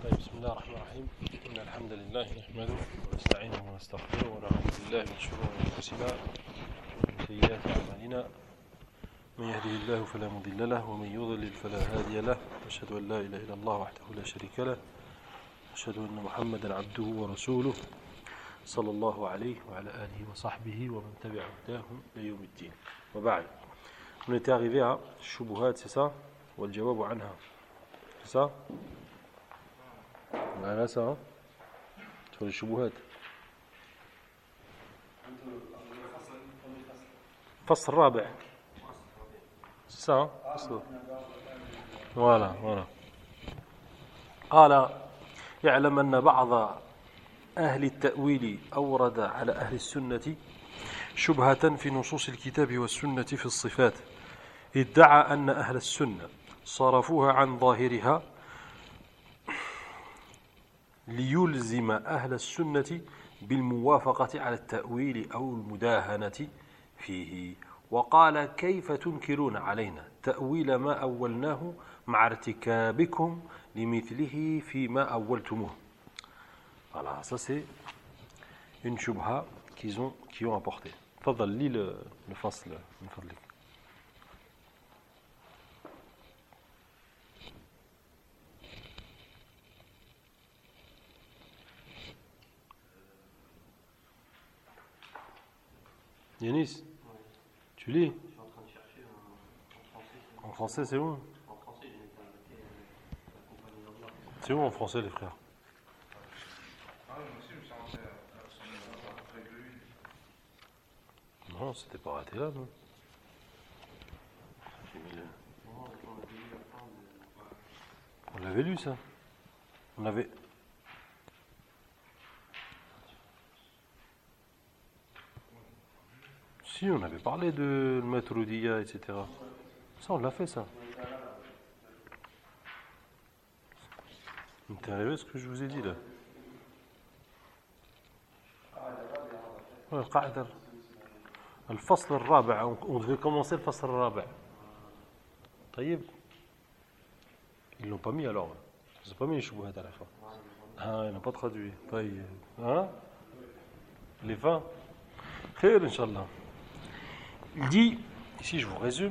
طيب بسم الله الرحمن الرحيم إن الحمد لله نحمده ونستعينه ونستغفره ونعوذ بالله من شرور أنفسنا ومن سيئات أعمالنا من يهده الله فلا مضل له ومن يضلل فلا هادي له أشهد أن لا إله إلا الله وحده لا شريك له أشهد أن محمدا عبده ورسوله صلى الله عليه وعلى آله وصحبه ومن تبع هداهم ليوم الدين وبعد. On était arrivé à Shubuhat, c'est ça? Ou al-jawab anha. C'est ça? Voilà ça, hein? Sur les Shubuhat. فصل الرابع. C'est ça, hein? Voilà. قال يعلم أن بعض أهل التأويل أورد على أهل السنة شبهة في نصوص الكتاب والسنة في الصفات ادعى أن أهل السنة صرفوها عن ظاهرها ليلزم أهل السنة بالموافقة على التأويل أو المداهنة فيه وقال كيف تنكرون علينا تأويل ما أولناه مع ارتكابكم لمثله فيما أولتموه. Voilà, ça c'est une shubha qui ont apporté. تفضل لي الفصل من فضلك. Yanis, tu lis? Je suis en train de chercher en français, c'est où? En français, je n'ai pas noté la compagnie d'Orient. C'est où en français, les frères? Non, c'était pas raté là, non? On l'avait lu, ça? On avait... Si, on avait parlé de Matrudiya, etc. Ça, on l'a fait, ça. T'es arrivé à ce que je vous ai dit, là? Ouais, القاعدة الفصل الرابع. On devait commencer le فصل الرابع. طيب. Ils l'ont pas mis alors. Ils n'ont pas mis les choubuhat à la fin. Ah, ils n'ont pas traduit. طيب. Hein? Les 20. خير إن شاء الله. Il dit, ici je vous résume,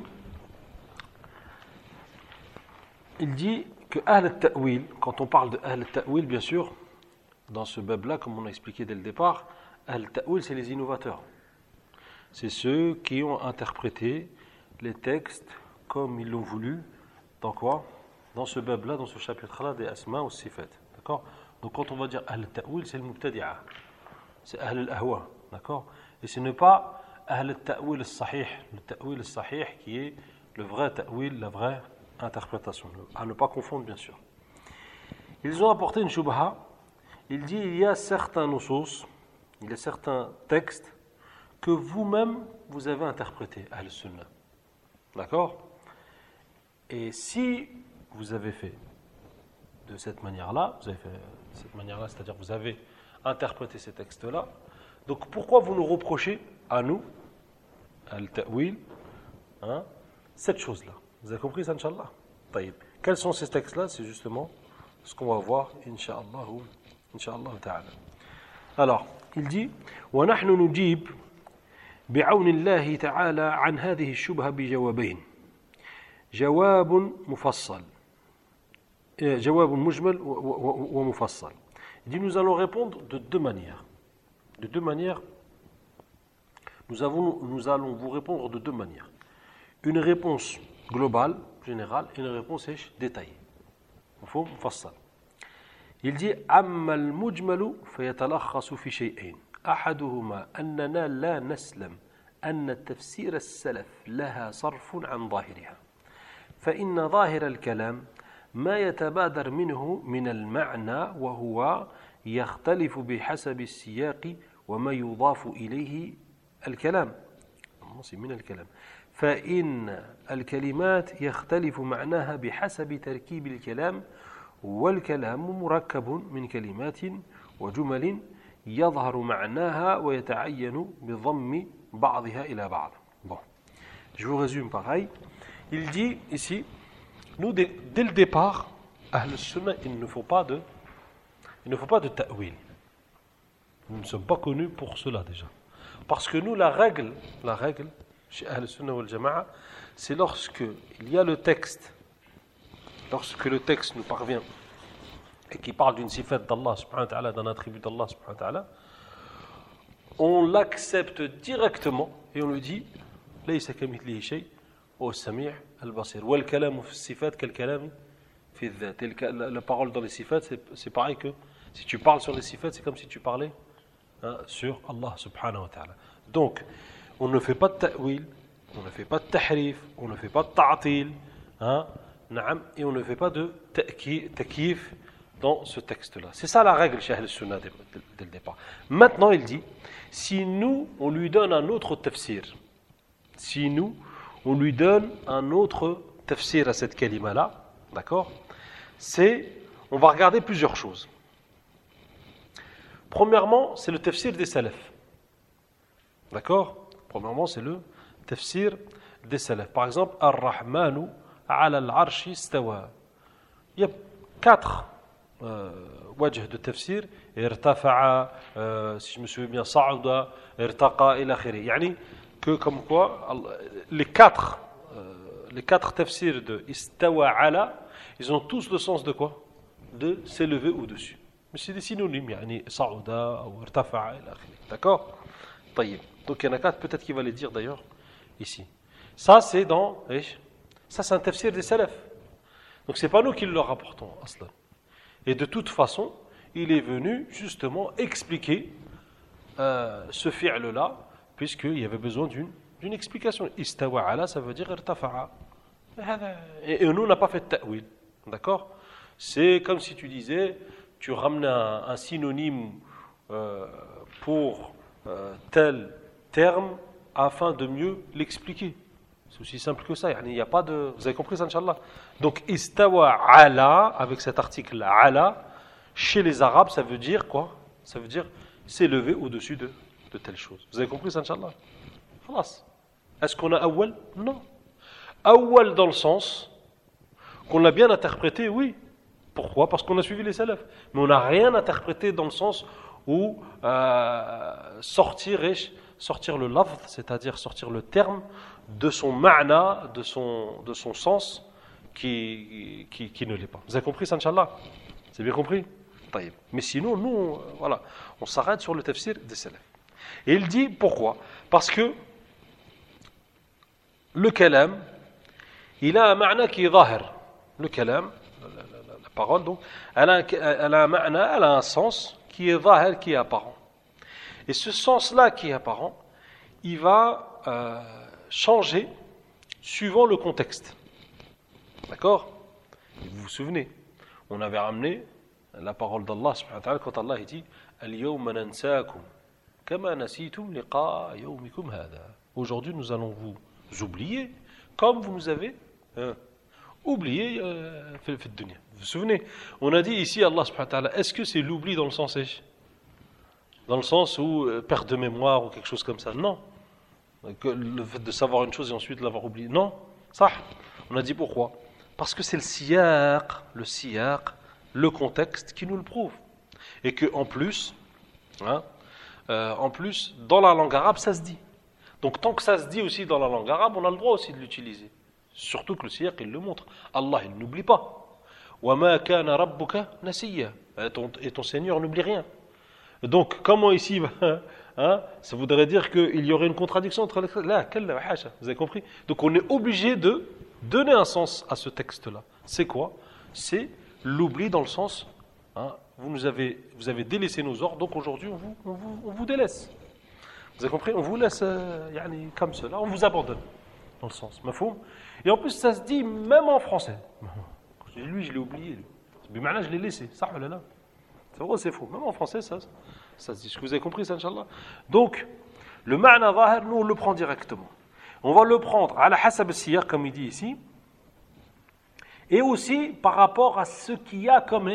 il dit que Ahl al-Ta'wil, quand on parle de Ahl al-Ta'wil, bien sûr, dans ce bab-là, comme on a expliqué dès le départ, Ahl al-Ta'wil, c'est les innovateurs. C'est ceux qui ont interprété les textes comme ils l'ont voulu. Dans quoi? Dans ce bab-là, dans ce chapitre-là des Asma ou Sifat. D'accord? Donc quand on va dire Ahl al-Ta'wil, c'est le Mubtadi'a. C'est Ahl al-Ahwa. D'accord? Et ce n'est pas Ahl al-Ta'wil al-Sahih, le Ta'wil al-Sahih qui est le vrai Ta'wil, la vraie interprétation. À ne pas confondre, bien sûr. Ils ont apporté une shubha. Il dit il y a certains nusus, il y a certains textes que vous-même vous avez interprétés, Ahl al-Sunnah. D'accord? Et si vous avez fait de cette manière-là, c'est-à-dire vous avez interprété ces textes-là, donc pourquoi vous nous reprochez à nous, al-ta'wil, cette chose-là? Vous avez compris ça, Inch'Allah? Taïb. Quels sont ces textes-là? C'est justement ce qu'on va voir, Inch'Allah ta'ala. Alors, il dit وَنَحْنُ نُجِيبُ بِعَوْنِ اللَّهِ تَعَالَى عَنْ هَذِهِ الشُّبْهَةِ بِجَوَابَيْنِ جواب مفصل جواب مجمل ومفصل. Il dit nous allons répondre de deux manières. De deux manières. Nous allons vous répondre de deux manières. Une réponse globale, générale, et une réponse détaillée. مفهوم مفصل. Il dit أما المجمل فيتلخص في شيئين أحدهما أننا لا نسلم أن تفسير السلف لها صرف عن ظاهرها فإن ظاهر الكلام ما يتبادر منه من المعنى وهو يختلف بحسب السياق وما يضاف إليه الكلام من الكلام فإن الكلمات يختلف معناها بحسب تركيب الكلام والكلام مركب من كلمات وجمل يظهر معناها ويتعين بضم بعضها إلى بعض. Bon, je vous résume pareil. Il dit ici, nous dès le départ, Ahl al-Sunnah, il ne faut pas de Il ne faut pas de ta'wil. Nous ne sommes pas connus pour cela déjà. Parce que nous, la règle chez Ahl Sunnah wal Jama'a, c'est lorsque il y a le texte, lorsque le texte nous parvient et qui parle d'une sifat d'Allah subhanahu wa ta'ala, d'un attribut d'Allah subhanahu wa ta'ala, on l'accepte directement et on lui dit ليس كمثله شيء وهو السميع البصير والكلام في الصفات كالكلام في الذات. La parole dans les sifat, c'est pareil que si tu parles sur les sifat, c'est comme si tu parlais sur Allah subhanahu wa ta'ala. Donc, on ne fait pas de ta'wil, on ne fait pas de tahrif, on ne fait pas de ta'til, et on ne fait pas de takyif dans ce texte-là. C'est ça la règle chez Ahl Sunnah dès le départ. Maintenant, il dit, si nous, on lui donne un autre tafsir, si nous, on lui donne un autre tafsir à cette kalima-là, d'accord, on va regarder plusieurs choses. Premièrement, c'est le tafsir des salafs. D'accord? Premièrement, c'est le tafsir des salafs. Par exemple, Ar-Rahmanu ala al-arshi istawa. Il y a 4 wajh de tafsir. Irtafa'a, si je me souviens bien, Sa'uda, Irtaqa, ila khiri. Yani, que comme quoi, les 4 tafsirs de istawa ala, ils ont tous le sens de quoi? De s'élever au-dessus. Mais c'est des synonymes, yani Sa'uda ou Irtafa'a, ila khiri. D'accord? طيب. Donc il y en a 4 peut-être qu'il va les dire d'ailleurs ici. Ça c'est un tafsir des salafs. Donc c'est pas nous qui le rapportons aslan. Et de toute façon, il est venu justement expliquer ce fi'l-là, puisqu'il y avait besoin d'une explication. Istawa ala, ça veut dire irtafa'a. Et nous on n'a pas fait de ta'wil. D'accord? C'est comme si tu disais, tu ramenais un synonyme pour tel terme afin de mieux l'expliquer. C'est aussi simple que ça. Il n'y a pas de... Vous avez compris ça, Inch'Allah? Donc, istawa ala, avec cet article ala, chez les Arabes, ça veut dire quoi? Ça veut dire s'élever au-dessus de telle chose. Vous avez compris ça, Inch'Allah? Khalas. Est-ce qu'on a awwal? Non. Awwal dans le sens qu'on l'a bien interprété, oui. Pourquoi? Parce qu'on a suivi les salafs. Mais on n'a rien interprété dans le sens où sortir le lafz, c'est-à-dire sortir le terme de son ma'na, de son sens qui ne l'est pas. Vous avez compris ça, Inch'Allah? C'est bien compris? Mais sinon, nous, voilà, on s'arrête sur le tafsir des salafs. Et il dit pourquoi? Parce que le kalam, il a un ma'na qui est zahir. Le kalam, la parole, donc, elle a un ma'na, elle a un sens qui est zahir, qui est apparent. Et ce sens-là qui est apparent, il va changer suivant le contexte. D'accord? Vous vous souvenez, on avait ramené la parole d'Allah subhanahu wa ta'ala quand Allah dit Al-yawma nansakum kama nasitum liqa yawmikum hada. Aujourd'hui nous allons vous oublier comme vous nous avez oublié fait dunya. Vous vous souvenez, on a dit ici Allah subhanahu wa ta'ala, est-ce que c'est l'oubli dans le sens où perte de mémoire ou quelque chose comme ça? Non. Que le fait de savoir une chose et ensuite l'avoir oublié? Non. Ça, on a dit pourquoi? Parce que c'est le siyaq, le contexte qui nous le prouve. Et que en plus, dans la langue arabe, ça se dit. Donc tant que ça se dit aussi dans la langue arabe, on a le droit aussi de l'utiliser. Surtout que le siyaq, il le montre. Allah, il n'oublie pas. وَمَا كَانَ رَبُّكَ نَسِيًّا. Et ton Seigneur n'oublie rien. Donc, comment ici, ça voudrait dire qu'il y aurait une contradiction entre les... Là, vous avez compris? Donc, on est obligé de donner un sens à ce texte-là. C'est quoi? C'est l'oubli dans le sens, vous avez délaissé nos ordres, donc aujourd'hui, on vous délaisse. Vous avez compris? On vous laisse comme cela, on vous abandonne, dans le sens. Mafhoum? Et en plus, ça se dit même en français. Lui, je l'ai oublié. Mais maintenant, je l'ai laissé. Ça, là. C'est vrai, c'est faux. Même en français, ça se dit. Est-ce que vous avez compris ça, Inch'Allah? Donc, le ma'na zahir, nous, on le prend directement. On va le prendre à la hasab al-siyaq, comme il dit ici, et aussi par rapport à ce qu'il y a comme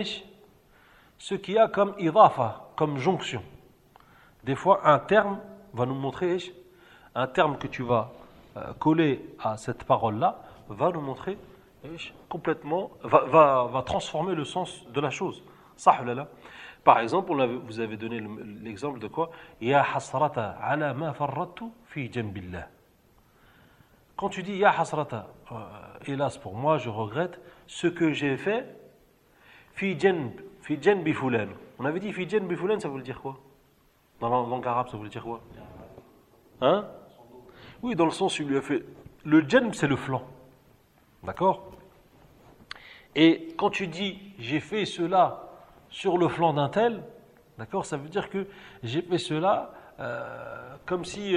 idafa, comme jonction. Des fois, un terme va nous montrer, un terme que tu vas coller à cette parole-là, va nous montrer complètement, va transformer le sens de la chose. Ça, là. Par exemple, vous avez donné l'exemple de quoi? Ya hasrata ala ma farrattu fi janbillah. Quand tu dis Ya hasrata, hélas pour moi, je regrette ce que j'ai fait, fi janbi fulan. On avait dit fi janbi fulan, ça veut dire quoi? Dans la langue arabe, ça veut dire quoi? Hein? Oui, dans le sens où il lui a fait. Le janb, c'est le flanc. D'accord? Et quand tu dis j'ai fait cela sur le flanc d'un tel, d'accord, ça veut dire que j'ai fait cela comme si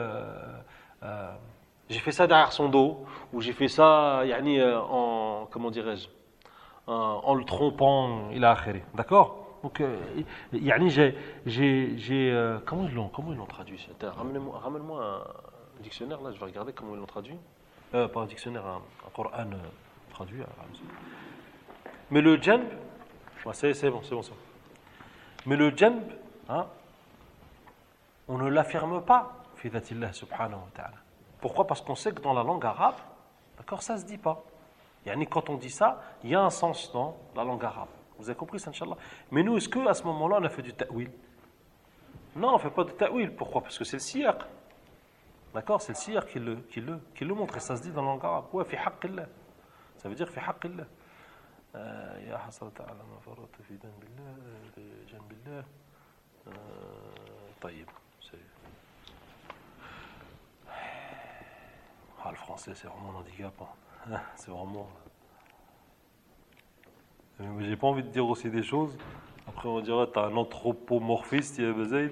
j'ai fait ça derrière son dos, ou j'ai fait ça en, comment dirais-je, en le trompant, il a akhiri. D'accord? Donc, comment ils l'ont traduit? Ramène-moi un dictionnaire, là, je vais regarder comment ils l'ont traduit. Pas un dictionnaire, un Coran traduit. Mais le janb, c'est bon. Mais le janb, hein, on ne l'affirme pas, fi dhatillah subhanahu wa ta'ala. Pourquoi? Parce qu'on sait que dans la langue arabe, d'accord, ça ne se dit pas. Quand on dit ça, il y a un sens dans la langue arabe. Vous avez compris ça, Inch'Allah? Mais nous, est-ce qu'à ce moment-là, on a fait du ta'wil? Non, on ne fait pas de ta'wil. Pourquoi? Parce que c'est le siyaq. D'accord? C'est le siyaq qui le montre. Et ça se dit dans la langue arabe. Ouais, fi haqqillah. Ça veut dire fi haqqillah. Ya hasrata ala ma farata fi janbillah. Taïb. Le français, c'est vraiment un handicap. Hein. C'est vraiment. Mais j'ai pas envie de dire aussi des choses. Après, on dirait t'as un anthropomorphiste, il y a Bezaïd.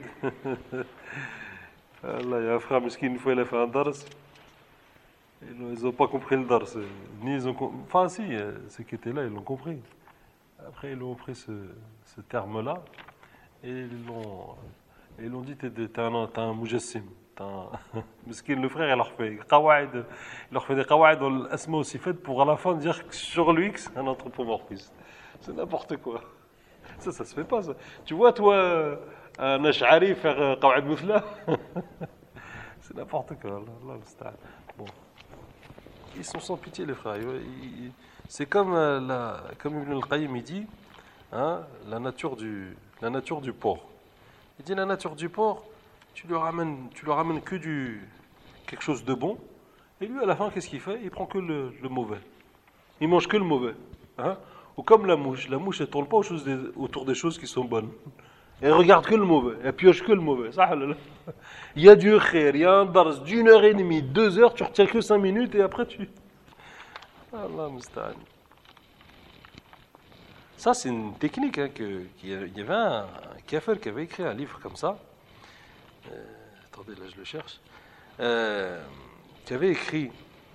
Là, il y a un frère mesquin, une fois, il a fait un dars. Ils n'ont pas compris le dars. Ni ils ont. Enfin, si, ceux qui étaient là, ils l'ont compris. Après, ils ont pris ce terme-là et ils l'ont dit t'es un mujassim. Mesquin, le frère, il leur fait des qawaïd dans l'asma aussi fait pour à la fin dire que sur lui que c'est un anthropomorphiste. C'est n'importe quoi. Ça se fait pas, ça. Tu vois, toi, un ash'ari faire qawaïd mufla. C'est n'importe quoi. Bon. Ils sont sans pitié, les frères. C'est comme Ibn al-Qayyim, il dit, hein, la nature du porc. Il dit la nature du porc, tu lui ramènes que quelque chose de bon, et lui à la fin qu'est-ce qu'il fait? Il prend que le mauvais. Il mange que le mauvais. Hein? Ou comme la mouche elle tourne pas autour des choses qui sont bonnes. Elle regarde que le mauvais, elle pioche que le mauvais. Ça, il y a du khair, il y a un dars d'1h30, 2 heures, tu retiens que 5 minutes et après tu. Allah musta'an. Ça c'est une technique, hein, il y avait un kafir qui avait écrit un livre comme ça. Attendez, là je le cherche. Qui avait écrit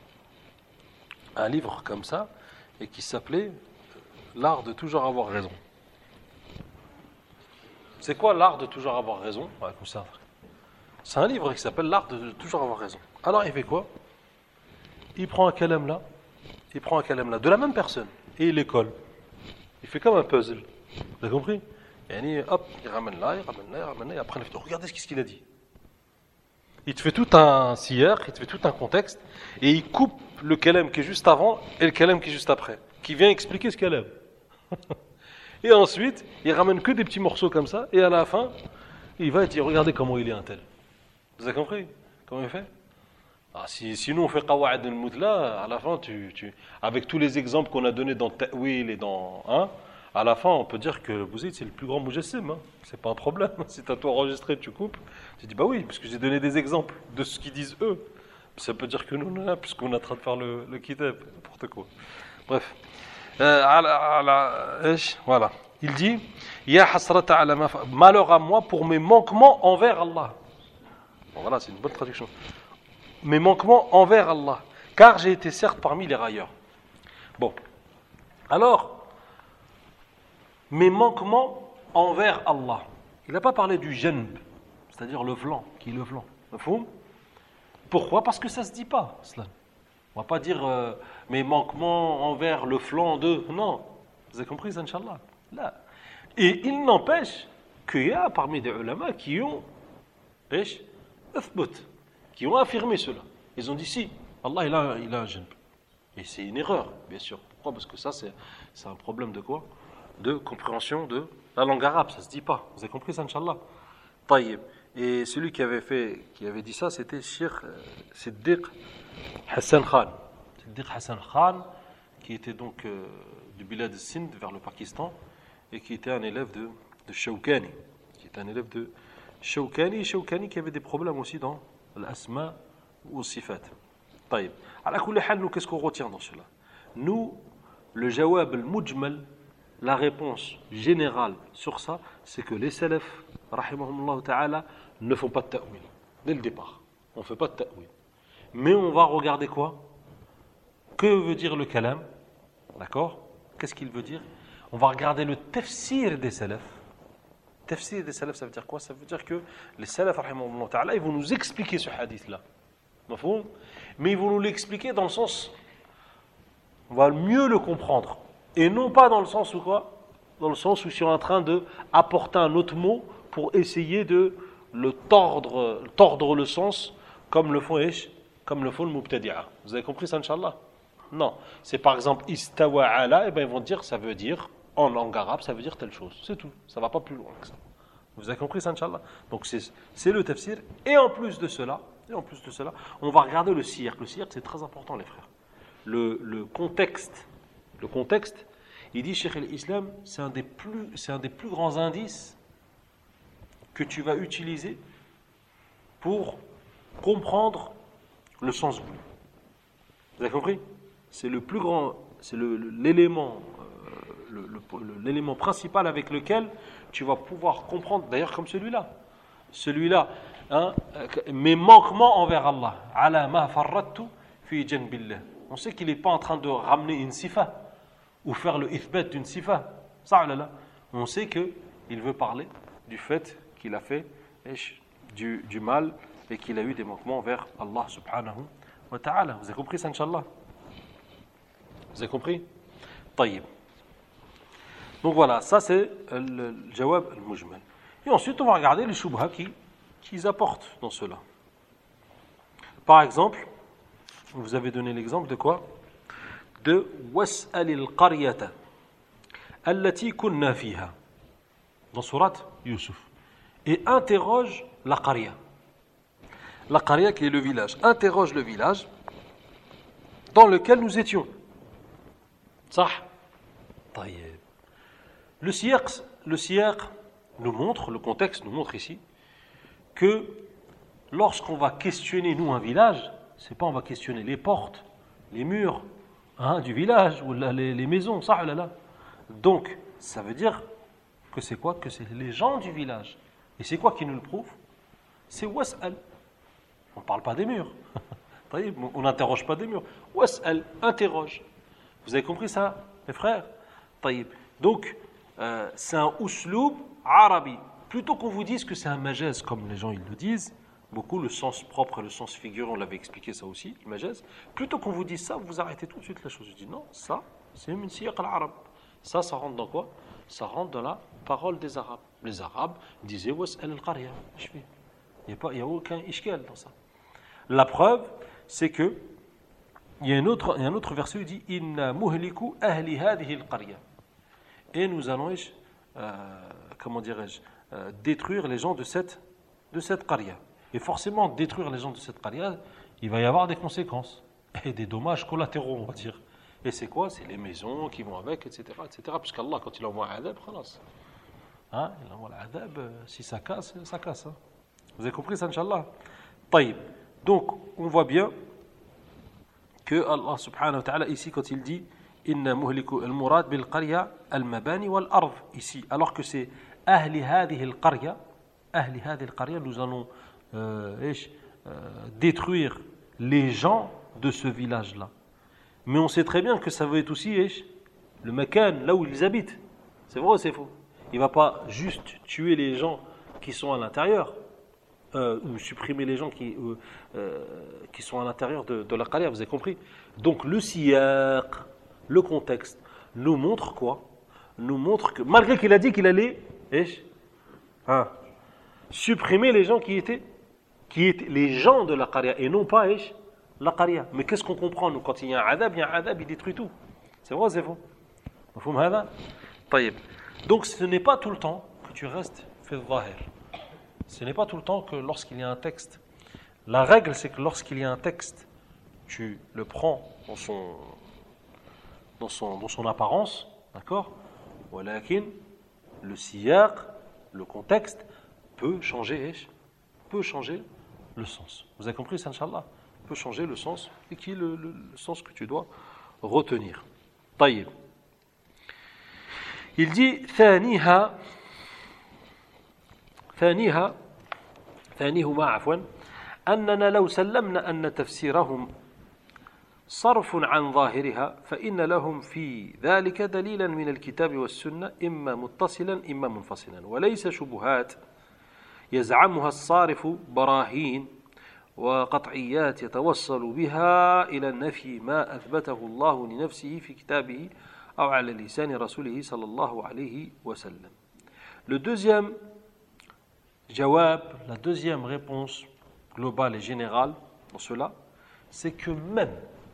un livre comme ça et qui s'appelait L'art de toujours avoir raison. C'est quoi l'art de toujours avoir raison? Ouais, comme ça. C'est un livre qui s'appelle L'art de toujours avoir raison. Alors il fait quoi? Il prend un kalam là, de la même personne, et il les colle. Il fait comme un puzzle. Vous avez compris? Hop, il ramène là, et après il fait, regardez ce qu'il a dit. Il te fait tout un siyaq, il te fait tout un contexte, et il coupe le kalam qui est juste avant et le kalam qui est juste après, qui vient expliquer ce kalam. Et ensuite, il ramène que des petits morceaux comme ça, et à la fin, il va dire, regardez comment il est un tel. Vous avez compris comment il fait? Sinon on fait qawaid al-mutla, à la fin, avec tous les exemples qu'on a donnés dans Ta'wil et dans... Hein, à la fin, on peut dire que Bouzid, c'est le plus grand mujassim. Hein. C'est pas un problème. Si tu as tout enregistré, tu coupes. Tu dis, bah oui, parce que j'ai donné des exemples de ce qu'ils disent eux. Ça peut dire que nous, on est là, puisqu'on est en train de faire le kitab. N'importe quoi. Bref. Voilà. Il dit, Ya hasrata ala malheur à moi pour mes manquements envers Allah. Bon, voilà, c'est une bonne traduction. Mes manquements envers Allah. Car j'ai été certes parmi les railleurs. Bon. Alors, mes manquements envers Allah. Il n'a pas parlé du janb, c'est-à-dire le flanc, qui est le flanc. Pourquoi? Parce que ça ne se dit pas, cela. On ne va pas dire mes manquements envers le flanc de... Non, vous avez compris ça, Inch'Allah? Là. Et il n'empêche qu'il y a parmi des ulama qui ont qui ont affirmé cela. Ils ont dit si, Allah il a un janb. Et c'est une erreur, bien sûr. Pourquoi? Parce que ça c'est un problème de quoi? de compréhension de la langue arabe, ça se dit pas. Vous avez compris ça, Inch'Allah? Taïb. Et celui qui avait dit ça, c'était Cheikh Siddiq Hassan Khan. Siddiq Hassan Khan, qui était donc du Bilad al-Sind vers le Pakistan, et qui était un élève de Shawkani. Shawkani qui avait des problèmes aussi dans l'asma ou sifat. Taïb. Alors, nous, qu'est-ce qu'on retient dans cela? Nous, le jawab al-mujmal, la réponse générale sur ça, c'est que les salafs, rahimahumullah ta'ala, ne font pas de ta'wil. Dès le départ, on ne fait pas de ta'wil. Mais on va regarder quoi? Que veut dire le kalam? D'accord? Qu'est-ce qu'il veut dire? On va regarder le tafsir des salafs. Tafsir des salafs, ça veut dire quoi? Ça veut dire que les salafs, rahimahumullah ta'ala, ils vont nous expliquer ce hadith-là. Mais ils vont nous l'expliquer dans le sens, on va mieux le comprendre. Et non pas dans le sens où quoi? Dans le sens où ils sont en train d'apporter un autre mot pour essayer de le tordre le sens, comme le font le mubtadi'a. Vous avez compris ça, Inch'Allah? Non. C'est par exemple istawa ala, et bien ils vont dire, ça veut dire, en langue arabe, ça veut dire telle chose. C'est tout. Ça ne va pas plus loin que ça. Vous avez compris ça, Inch'Allah? Donc c'est le tafsir. Et en plus de cela, on va regarder le siyaq. Le siyaq, c'est très important, les frères. Le contexte, il dit, Cheikh al-Islam, c'est un des plus grands indices que tu vas utiliser pour comprendre le sens voulu. Vous avez compris? C'est le plus grand, c'est l'élément principal avec lequel tu vas pouvoir comprendre, d'ailleurs comme celui-là, mes manquements envers Allah. Ala ma farrattu fi janbillah. On sait qu'il n'est pas en train de ramener une sifa ou faire le ithbat d'une sifa. Ça, là. On sait qu'il veut parler du fait qu'il a fait du mal et qu'il a eu des manquements vers Allah subhanahu wa ta'ala. Vous avez compris ça, Inch'Allah? Vous avez compris? Taïb. Donc voilà, ça c'est le jawab al-mujmal. Et ensuite, on va regarder les shubha qu'ils apportent dans cela. Par exemple, vous avez donné l'exemple de quoi? De was'al al-qaryata allati kunna fiha dans surat Yusuf. Et interroge la qarya. La qarya qui est le village. Interroge le village dans lequel nous étions. Sah. Taïeb. Le siyaq nous montre, le contexte nous montre ici, que lorsqu'on va questionner, nous, un village, c'est pas on va questionner les portes, les murs du village, ou les maisons, ça, là. Donc, ça veut dire que c'est quoi? Que c'est les gens du village. Et c'est quoi qui nous le prouve? C'est was'al. On ne parle pas des murs. On n'interroge pas des murs. Was'al, interroge. Vous avez compris ça, mes frères? Donc, c'est un usloub arabi. Plutôt qu'on vous dise que c'est un majaz, comme les gens ils le disent, beaucoup le sens propre et le sens figuré, on l'avait expliqué ça aussi, le majaz. Plutôt qu'on vous dise ça, vous arrêtez tout de suite la chose. Je dis non, ça, c'est une siyaq al-arab. Ça rentre dans quoi? Ça rentre dans la parole des Arabes. Les Arabes disaient was'al al-qarya. Il n'y a aucun ishkal dans ça. La preuve, c'est que il y a un autre verset qui dit inna muhliku ahli hadhihi al-qarya. Et nous allons, détruire les gens de cette qarya. Et forcément, détruire les gens de cette qarya, il va y avoir des conséquences et des dommages collatéraux, on va dire. Et c'est quoi? C'est les maisons qui vont avec, etc. Puisqu'Allah, quand il envoie un adab, khalas. Il envoie l'adab, si ça casse, ça casse. Vous avez compris ça, Inch'Allah? Taïb. Donc, on voit bien que Allah subhanahu wa ta'ala, ici, quand il dit inna muhliku al-murad bil qarya al-mabani wal ard, ici, alors que c'est ahli hadhihi al-qarya, nous allons détruire les gens de ce village-là. Mais on sait très bien que ça veut être aussi le makan, là où ils habitent. C'est vrai ou c'est faux? Il ne va pas juste tuer les gens qui sont à l'intérieur, ou supprimer les gens qui sont à l'intérieur de la qarya, vous avez compris? Donc le siyaq, le contexte, nous montre quoi? Nous montre que, malgré qu'il a dit qu'il allait supprimer les gens qui étaient les gens de la qarya, et non pas la qarya. Mais qu'est-ce qu'on comprend, nous? Quand il y a un adab, il détruit tout. C'est vrai ou c'est faux? طيب. Donc ce n'est pas tout le temps que tu restes fi al-zahir. Ce n'est pas tout le temps que lorsqu'il y a un texte. La règle, c'est que lorsqu'il y a un texte, tu le prends dans son apparence, d'accord? Walakin, le siyaq, le contexte, peut changer le sens. Vous avez compris ça, Inch'Allah? Peut changer le sens, et qui est le sens que tu dois retenir. طيب. Il dit ثانيهما عفوا أننا لو سلمنا أن تفسيرهم صرف عن ظاهرها فإن لهم في ذلك دليلا من الكتاب والسنة إما متصلا إما منفصلا وليس شبهات يزعمها الصارف براهين وقطعيات يتوصل بها إلى النفي ما أثبته الله لنفسه في كتابه أو على لسان رسوله صلى الله عليه وسلم. Le deuxième jawab, la deuxième réponse globale et générale dans cela, c'est que même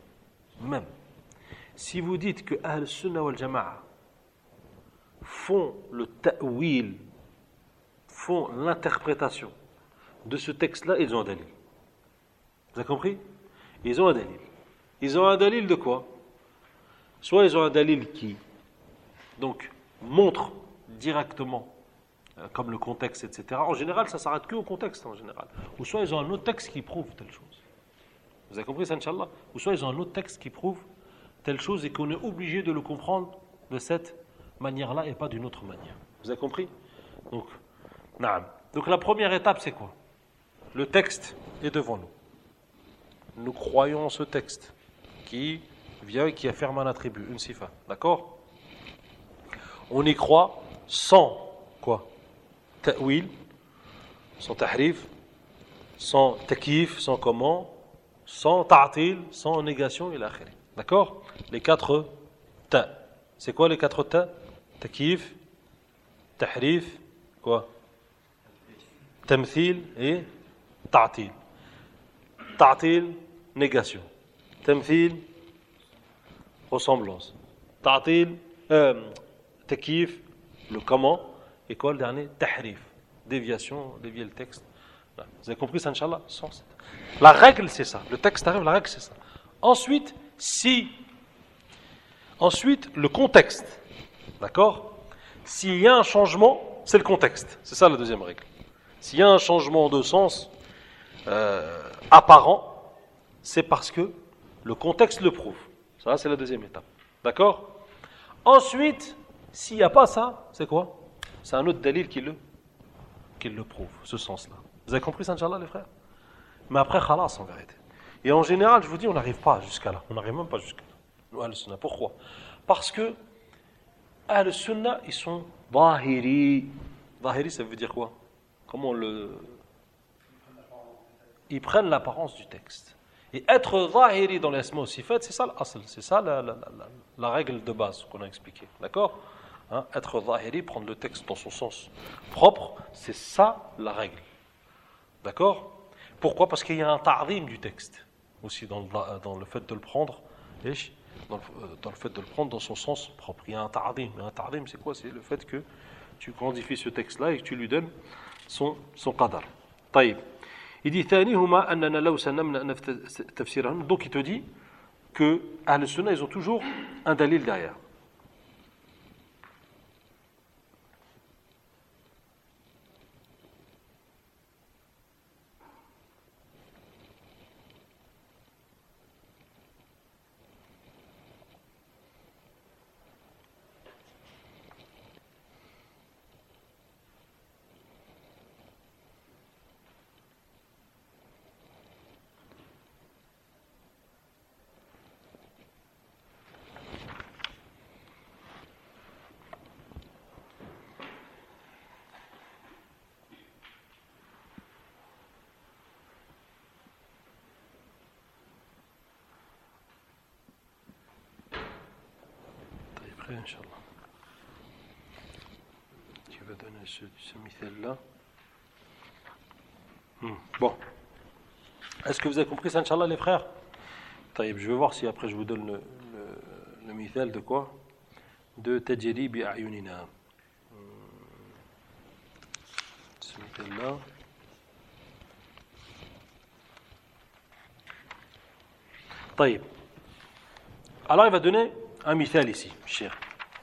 si vous dites que Ahl Sunnah wal Jama'a font le ta'wil, font l'interprétation de ce texte-là, ils ont un dalil. Vous avez compris? Ils ont un dalil. Ils ont un dalil de quoi? Soit ils ont un dalil qui donc montre directement comme le contexte, etc. En général, ça ne s'arrête que au contexte en général. Ou soit ils ont un autre texte qui prouve telle chose. Vous avez compris ça, Inch'Allah? Ou soit ils ont un autre texte qui prouve telle chose et qu'on est obligé de le comprendre de cette manière-là et pas d'une autre manière. Vous avez compris? Donc, naam. Donc la première étape, c'est quoi? Le texte est devant nous. Nous croyons en ce texte qui vient et qui affirme un attribut, une sifa. D'accord? On y croit sans quoi? Ta'wil, sans tahrif, sans takyif, sans comment, sans ta'til, sans négation et l'akhir. D'accord? Les 4 ta. C'est quoi les 4 ta? Takyif, tahrif, quoi? Tamthil et ta'til. Ta'til, négation. Tamthil, ressemblance. Ta'til, takyif, le comment. Et quoi le dernier? Tahrif, déviation, dévier le texte. Vous avez compris ça, Inch'Allah? La règle, c'est ça. Le texte arrive, la règle, c'est ça. Ensuite, le contexte. D'accord? S'il y a un changement, c'est le contexte. C'est ça la deuxième règle. S'il y a un changement de sens apparent, c'est parce que le contexte le prouve. Ça, c'est la deuxième étape. D'accord? Ensuite, s'il n'y a pas ça, c'est quoi? C'est un autre dalil qui le prouve, ce sens-là. Vous avez compris ça, Inch'Allah, les frères? Mais après, khalas, en vérité. Et en général, je vous dis, on n'arrive pas jusqu'à là. On n'arrive même pas jusqu'à là. Nous, Ahl Sunnah. Pourquoi? Parce que Ahl Sunnah, ils sont zahiri. Zahiri, ça veut dire quoi? Ils prennent l'apparence du texte. Et être zahiri dans les asma wa sifat, c'est ça l'asl, c'est ça la règle de base qu'on a expliquée. D'accord? Être zahiri, prendre le texte dans son sens propre, c'est ça la règle. D'accord? Pourquoi? Parce qu'il y a un ta'zim du texte aussi dans le fait de le prendre, dans le fait de le prendre dans son sens propre. Il y a un ta'zim. Un ta'zim, c'est quoi? C'est le fait que tu grandifies ce texte-là et que tu lui donnes son qadar. طيب. Il dit ثانيهما أننا لو سلمنا أن تفسيرهم. Donc il te dit que Ahl Sunnah, ils ont toujours un dalil derrière. Inch'Allah. Tu vas donner ce mithal-là. Bon. Est-ce que vous avez compris ça, Inch'Allah, les frères? Je vais voir si après je vous donne le mithal de quoi? de Tajri bi a'yunina. Là. طيب. Alors il va donner un mithal ici, cher.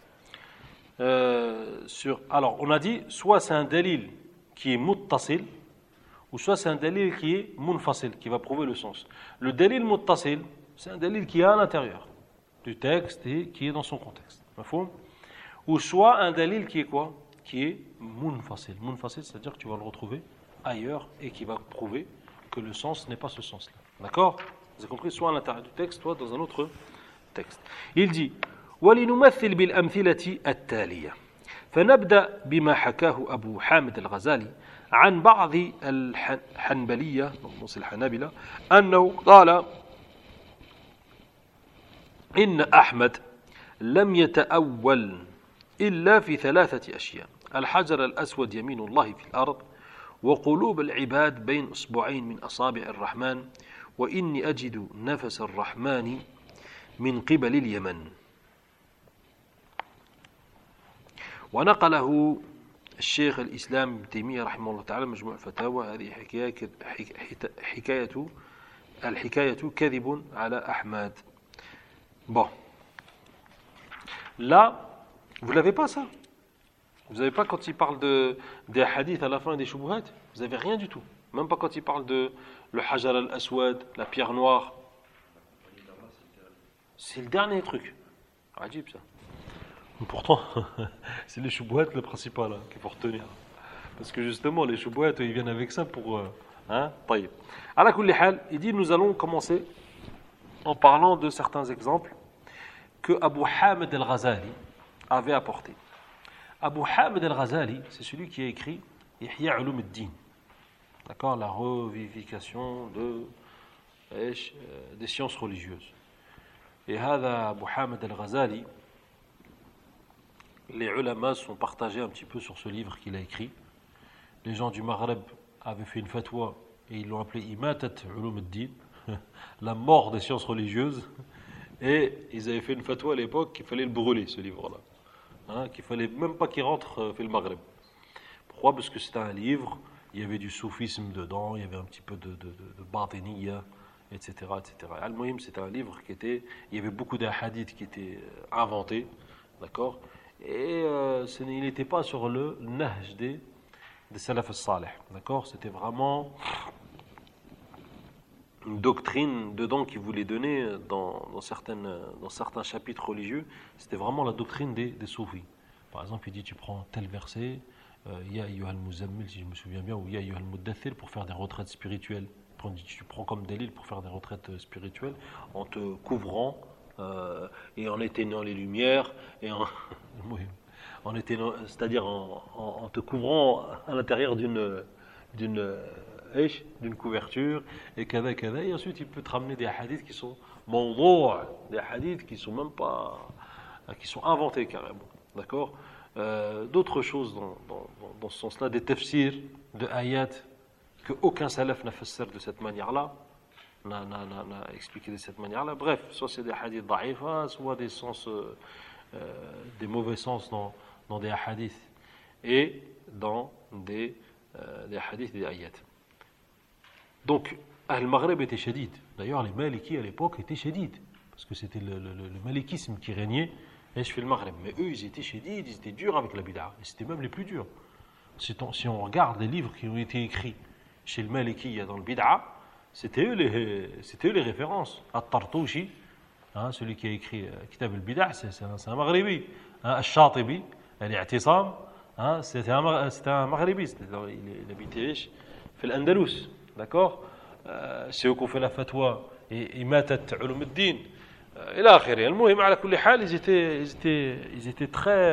Alors on a dit soit c'est un dalil qui est muttasil ou soit c'est un dalil qui est munfasil, qui va prouver le sens. Le dalil muttasil, c'est un dalil qui est à l'intérieur du texte et qui est dans son contexte. Ou soit un dalil qui est quoi? Qui est munfasil. Munfasil, c'est-à-dire que tu vas le retrouver ailleurs et qui va prouver que le sens n'est pas ce sens-là. D'accord? Vous avez compris? Soit à l'intérieur du texte, soit dans un autre texte. Il dit ولنمثل بالأمثلة التالية فنبدأ بما حكاه أبو حامد الغزالي عن بعض الحنبلية الحنابلة أنه قال إن أحمد لم يتأول إلا في 3 أشياء الحجر الأسود يمين الله في الأرض وقلوب العباد بين أصبعين من أصابع الرحمن وإني أجد نفس الرحمن من قبل اليمن ونقله الشيخ الإسلام ابن تيمية رحمه الله تعالى مجموع فتاوى هذه الحكاية كذب على أحمد. Bon, là, vous l'avez pas ça? Vous n'avez pas quand il parle des hadiths à la fin et des shubuhat? Vous n'avez rien du tout. Même pas quand il parle de le hajar al-aswad, la pierre noire. C'est le dernier truc. Ajib ça. Pourtant, c'est les shubuhat le principal qu'il faut retenir. Parce que justement, les shubuhat, ils viennent avec ça pour... طيب. Ala kulli hal, il dit, nous allons commencer en parlant de certains exemples que Abu Hamid al-Ghazali avait apportés. Abu Hamid al-Ghazali, c'est celui qui a écrit Ihya Ulum ad-Din. D'accord, la revivification des sciences religieuses. Et هذا Abu Hamid al-Ghazali, les ulama sont partagés un petit peu sur ce livre qu'il a écrit. Les gens du Maghreb avaient fait une fatwa et ils l'ont appelé Imatat Ulum ad-Din, la mort des sciences religieuses. Et ils avaient fait une fatwa à l'époque qu'il fallait le brûler, ce livre-là. Qu'il fallait même pas qu'il rentre dans le Maghreb. Pourquoi? Parce que c'était un livre, il y avait du soufisme dedans, il y avait un petit peu de batiniya, etc. Al-Muhim, c'était un livre il y avait beaucoup d'ahadiths qui étaient inventés, d'accord? Et il n'était pas sur le nahj des salaf al-salih, d'accord? C'était vraiment une doctrine dedans qu'il voulait donner dans certains chapitres religieux. C'était vraiment la doctrine des soufis. Par exemple, il dit, tu prends tel verset, Ya ayyuhal muzammil, si je me souviens bien, ou Ya ayyuhal muddathir, pour faire des retraites spirituelles. Tu prends comme dalil pour faire des retraites spirituelles en te couvrant et en éteignant les lumières et c'est-à-dire en te couvrant à l'intérieur d'une couverture et et ensuite il peut te ramener des hadiths qui sont mawdou', des hadiths qui sont même pas, qui sont inventés carrément, d'accord? D'autres choses dans ce sens-là, des tafsirs de ayat que aucun salaf n'a fassir de cette manière-là, n'a expliqué de cette manière-là. Bref, soit c'est des hadiths da'ifa, soit des sens, des mauvais sens dans des hadiths et dans des hadiths des ayats. Donc, Al-Maghreb était shadid. D'ailleurs, les Malikis à l'époque étaient shadid, parce que c'était le malikisme qui régnait chez le Maghreb. Mais eux, ils étaient shadid, ils étaient durs avec la bid'a. Et c'était même les plus durs. Si on regarde les livres qui ont été écrits chez le Maliki dans le bid'a, c'était eux les références. At-Tartouchi, celui qui a écrit Kitab al-Bid'a, c'est un Maghribi. Al-Shatibi, Al-I'tisam, c'était un Maghribi. Il habitait في الأندلس, d'accord? C'est eux qui ont fait la fatwa et matat ulum ad-din إلى آخره. المهم على كل حال, ils étaient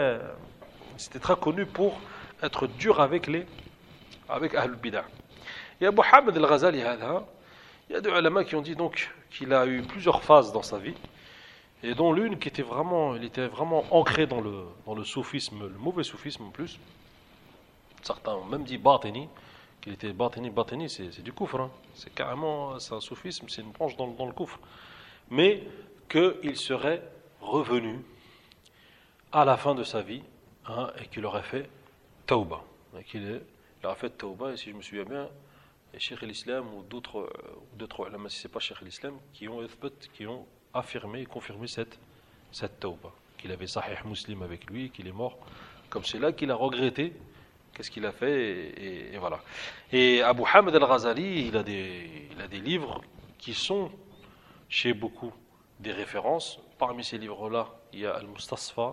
très connus pour être durs avec Ahl al-Bid'a. Et Abu Hamid al-Ghazali, il y a des ulama qui ont dit donc qu'il a eu plusieurs phases dans sa vie, et dont l'une qui était vraiment ancrée dans le soufisme, le mauvais soufisme en plus. Certains ont même dit batini, qu'il était batini, c'est du kufr, c'est carrément, c'est un soufisme, c'est une branche dans le kufr, mais qu'il serait revenu à la fin de sa vie, hein, et qu'il aurait fait tauba. Il aurait fait tauba, et si je me souviens bien, Cheikh l'Islam ou d'autres ulama, si ce n'est pas Cheikh l'Islam, qui ont affirmé et confirmé cette tauba. Qu'il avait Sahih Muslim avec lui, qu'il est mort comme cela, qu'il a regretté. Qu'est-ce qu'il a fait et voilà. Et Abu Hamid al-Ghazali, il a des livres qui sont chez beaucoup des références. Parmi ces livres-là, il y a Al-Mustasfa,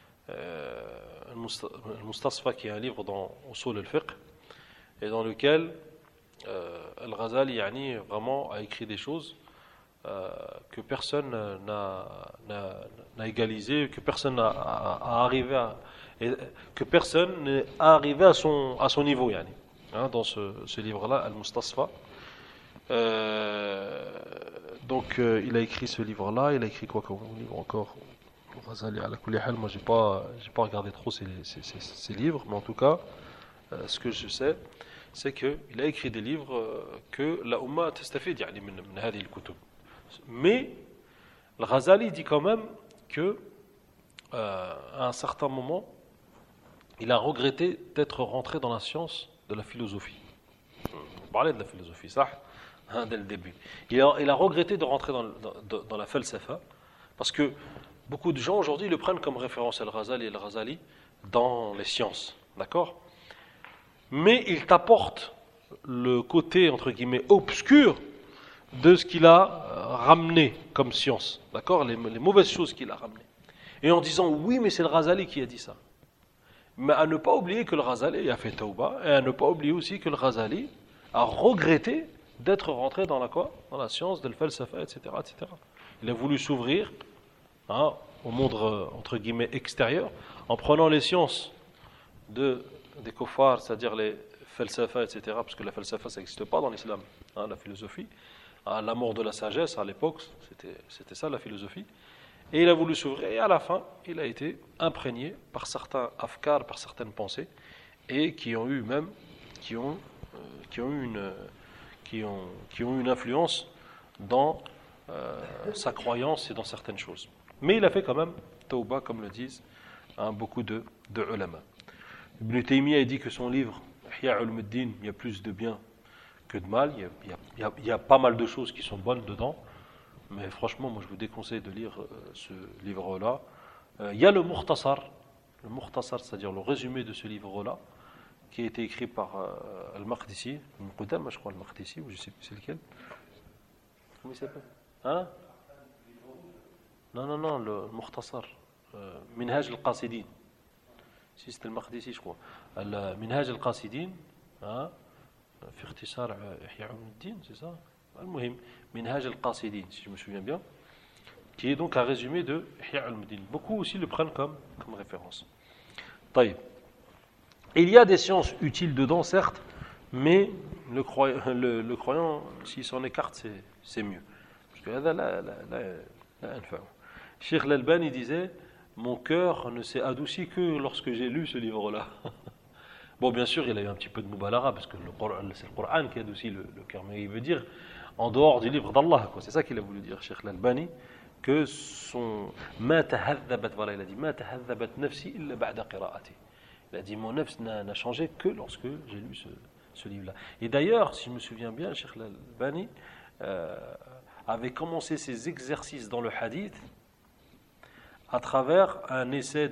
Al-Mustasfa qui est un livre dans Usul al-Fiqh, et dans lequel Al-Ghazali vraiment a écrit des choses que personne n'a égalisé, que personne n'a arrivé à, que personne n'est arrivé à son niveau, dans ce livre-là, Al-Mustasfa. Donc il a écrit ce livre-là. Il a écrit quoi comme livre encore? Ghazali ala kulli hal, moi j'ai pas regardé trop ces livres, mais en tout cas ce que je sais, c'est qu'il a écrit des livres que la Ummah tastafid min hadhihi al-kutub. Mais le Ghazali dit quand même que à un certain moment, il a regretté d'être rentré dans la science de la philosophie. On parlait de la philosophie, ça, dès le début. Il a regretté de rentrer dans la falsafa, parce que beaucoup de gens aujourd'hui le prennent comme référence al-Ghazali et al-Ghazali dans les sciences, d'accord? Mais il t'apporte le côté, entre guillemets, obscur de ce qu'il a ramené comme science, d'accord, les mauvaises choses qu'il a ramenées. Et en disant, oui, mais c'est le Ghazali qui a dit ça. Mais à ne pas oublier que le Ghazali a fait tauba, et à ne pas oublier aussi que le Ghazali a regretté d'être rentré dans la science de l'falsafa, etc., etc. Il a voulu s'ouvrir au monde, entre guillemets, extérieur, en prenant les sciences des kuffars, c'est-à-dire les falsafa, etc., parce que la falsafa, ça n'existe pas dans l'islam, la philosophie. La mort de la sagesse, à l'époque, c'était ça la philosophie. Et il a voulu s'ouvrir, et à la fin, il a été imprégné par certains afkars, par certaines pensées, et qui ont eu une influence dans sa croyance et dans certaines choses. Mais il a fait quand même tauba, comme le disent beaucoup de ulama. Ibn Taymiyyah dit que son livre, Ihya Ulumuddin, il y a plus de bien que de mal. Il y a pas mal de choses qui sont bonnes dedans, mais franchement, moi je vous déconseille de lire ce livre-là. Il y a le Mukhtasar, c'est-à-dire le résumé de ce livre-là, qui a été écrit par Al-Maqdisi, Qudama, je crois, Al-Maqdisi, ou je sais plus c'est lequel. Comment il s'appelle? Non, le Mukhtasar, Minhaj al-Qasidin. Si c'était Al-Maqdisi, je crois. Minhaj al-Qasidin, في اختصار إحياء علوم الدين, c'est ça. المهم منهاج القاصدين, si je me souviens bien, qui est donc un résumé de Ihya al-Muddin. Beaucoup aussi le prennent comme référence. طيب. Il y a des sciences utiles dedans, certes, mais le croyant, s'il s'en écarte, c'est mieux. Parce que là, Cheikh Al-Albani disait, mon cœur ne s'est adouci que lorsque j'ai lu ce livre-là. Bon, bien sûr, il a eu un petit peu de mubalara, parce que c'est le Coran qui adoucit le cœur, mais il veut dire en dehors du livre d'Allah, c'est ça qu'il a voulu dire, Cheikh Al-Albani, que ma tahadhabat, voilà, il a dit ma tahadhabat nafsi illa ba'da qira'ati. Il a dit mon nafs n'a changé que lorsque j'ai lu ce livre-là. Et d'ailleurs, si je me souviens bien, Cheikh Al-Albani avait commencé ses exercices dans le hadith à travers un essai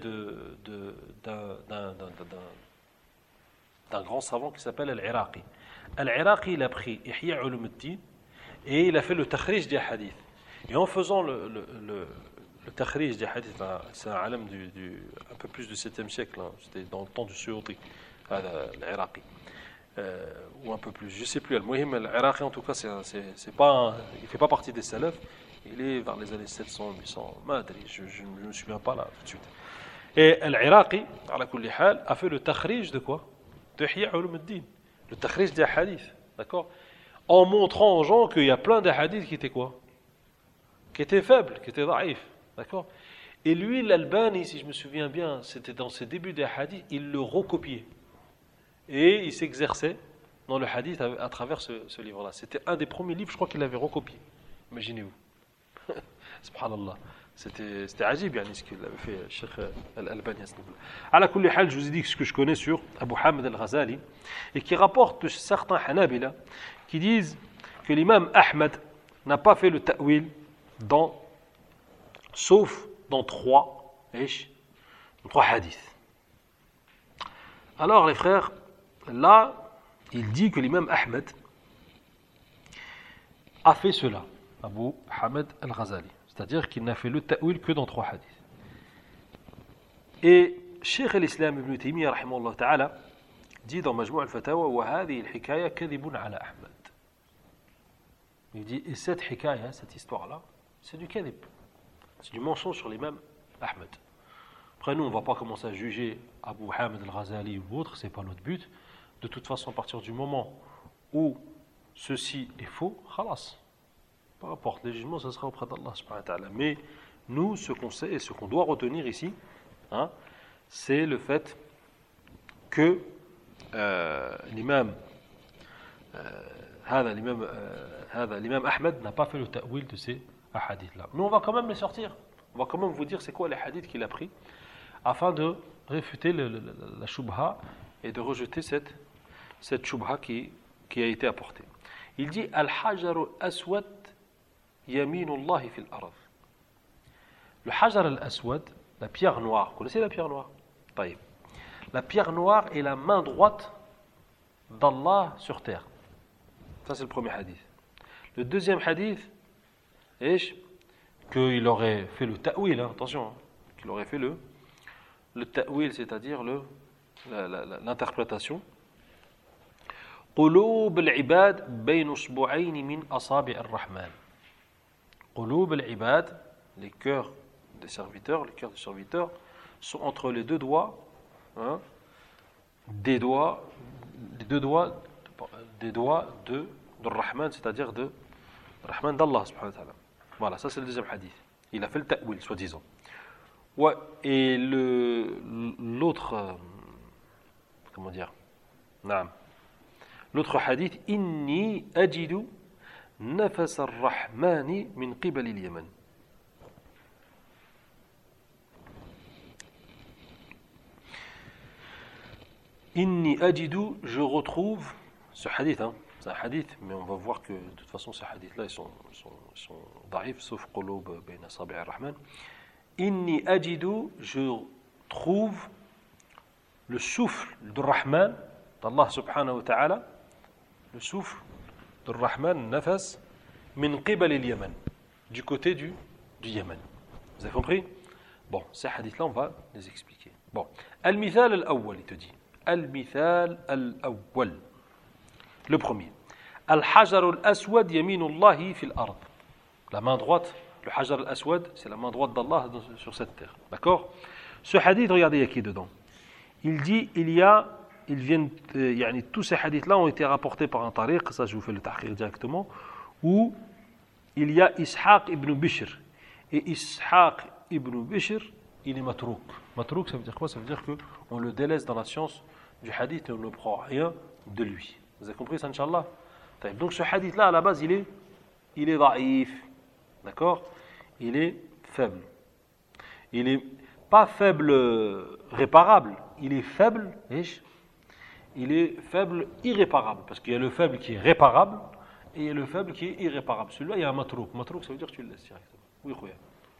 d'un grand savant qui s'appelle Al-Iraqi. Al-Iraqi, il a pris Ihya Ulumuddin et il a fait le takhrij des hadiths. Et en faisant le takhrij des hadiths, c'est un alam un peu plus du 7e siècle, c'était dans le temps du Suyuti, l'Iraqi, ou un peu plus, je ne sais plus. Al-Muhim, Al-Iraqi en tout cas, il ne fait pas partie des salafs, il est vers les années 700, 800, je ne me souviens pas là tout de suite. Et Al-Iraqi, ala kulli hal, a fait le takhrij de quoi? De Ihya Ulumuddin, le takhrij des hadiths, d'accord, en montrant aux gens qu'il y a plein de hadiths qui étaient quoi, qui étaient faibles, qui étaient daïfs, d'accord. Et lui, l'Albani, si je me souviens bien, c'était dans ses débuts des hadiths, il le recopiait et il s'exerçait dans le hadith à travers ce livre-là. C'était un des premiers livres, je crois qu'il l'avait recopié. Imaginez-vous, subhanallah. C'était عجيب يعني ce qu'il avait fait Cheikh Al-Albani à ce niveau-là. على كل حال, je vous ai dit ce que je connais sur Abu Hamid Al-Ghazali et qui rapporte de certains Hanabila qui disent que l'imam Ahmed n'a pas fait le ta'wil sauf dans trois hadiths. Alors les frères, là, il dit que l'imam Ahmed a fait cela, Abu Hamid Al-Ghazali. C'est-à-dire qu'il n'a fait le ta'wil que dans trois hadiths. Et Cheikh al-Islam ibn Taymiyyah rahimahullah ta'ala dit dans Majmou' al-Fatawa وهذه الحكاية كذب على أحمد. Il dit, et cette hikaya, cette histoire-là, c'est du kadhib. C'est du mensonge sur l'imam Ahmed. Après nous, on ne va pas commencer à juger Abu Hamid al-Ghazali ou autre, c'est pas notre but. De toute façon, à partir du moment où ceci est faux, khalas. Peu importe, les jugements, ça sera auprès d'Allah subhanahu wa ta'ala. Mais nous, ce qu'on sait et ce qu'on doit retenir ici, c'est le fait que l'imam Ahmed n'a pas fait le ta'wil de ces hadiths-là. Mais on va quand même les sortir. On va quand même vous dire c'est quoi les hadiths qu'il a pris afin de réfuter la shubha et de rejeter cette shubha qui a été apportée. Il dit Al-Hajar al-Aswad Yaminullahi fil ard. Le Hajar al-Aswad, la pierre noire. Vous connaissez la pierre noire? Taïb. La pierre noire est la main droite d'Allah sur terre. Ça c'est le premier hadith. Le deuxième hadith, qu'il aurait fait le ta'wil, attention, qu'il aurait fait le ta'wil, c'est-à-dire l'interprétation. قلوب العباد بين أصبعين من أصابع الرحمن. قلوب العباد, les cœurs des serviteurs, sont entre les deux doigts, des doigts de Rahman, c'est-à-dire de Rahman d'Allah subhanahu wa ta'ala. Voilà, ça c'est le deuxième hadith. Il a fait le ta'wil, soi-disant. Ouais, et l'autre, comment dire, l'autre hadith, inni ajidu nafas ar-Rahmani min qibal al-Yaman. Inni ajidu, je retrouve ce hadith, c'est un hadith, mais on va voir que de toute façon ces hadiths-là ils sont da'if, sauf qulub bayna asabi' ar-Rahman. Inni ajidu, je trouve le souffle du Rahman, d'Allah subhanahu wa ta'ala, le souffle du Rahman, nafas, min qibal al-Yaman, du côté du Yémen. Vous avez compris? Bon, ces hadiths-là, on va les expliquer. Bon, al-mithal al-awwal, il te dit. Al-mithal al-awwal. Le premier. Al-hajar al-aswad yaminullahi fil ard. La main droite, le hajar al-aswad, c'est la main droite d'Allah sur cette terre. D'accord? Ce hadith, regardez, il y a qui dedans? Il dit, tous ces hadiths-là ont été rapportés par un tariq, ça je vous fais le tahqiq directement, où il y a Ishaq ibn Bishr. Et Ishaq ibn Bishr, il est matrouk. Matrouk, ça veut dire quoi? Ça veut dire qu'on le délaisse dans la science du hadith et on ne prend rien de lui. Vous avez compris ça, Inch'Allah? Donc ce hadith-là, à la base, il est da'if. D'accord? Il est faible. Il n'est pas faible réparable. Il est faible, irréparable. Parce qu'il y a le faible qui est réparable et il y a le faible qui est irréparable. Celui-là, il y a un matrouk. Matrouk, ça veut dire que tu le laisses directement. Oui, Khouya.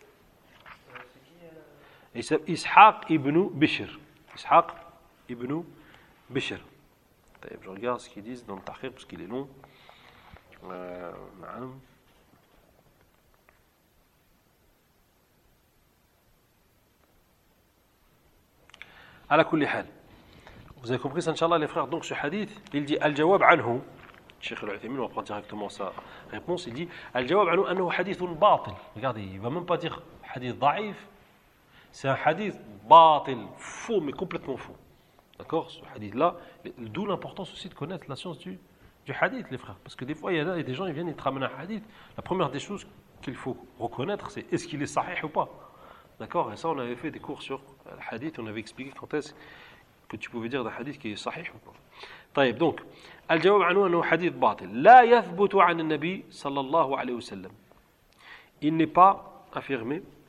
Et c'est Ishaq ibn Bishr. Ishaq ibn Bishr. Je regarde ce qu'ils disent dans le tahqiq parce qu'il est long. Ala kulli hal. Vous avez compris ça, Inch'Allah, les frères? Donc ce hadith, il dit al-jawab anhu. Cheikh Al-Uthaymin, on va prendre directement sa réponse. Il dit al-jawab anhu annahu hadithun batil. Regardez, il ne va même pas dire hadith da'if. C'est un hadith batil, faux, mais complètement faux. D'accord? Ce hadith-là, d'où l'importance aussi de connaître la science du hadith, les frères. Parce que des fois, il y a des gens, ils viennent, ils te ramènent un hadith. La première des choses qu'il faut reconnaître, c'est est-ce qu'il est sahih ou pas. D'accord? Et ça, on avait fait des cours sur le hadith, on avait expliqué quand est-ce que tu pouvais dire d'un hadith qui est sahih ou pas. طيب, donc, الجواب عنه أنه حديث باطل لا يثبت عن النبي صلى الله عليه وسلم. Il n'est pas affirmé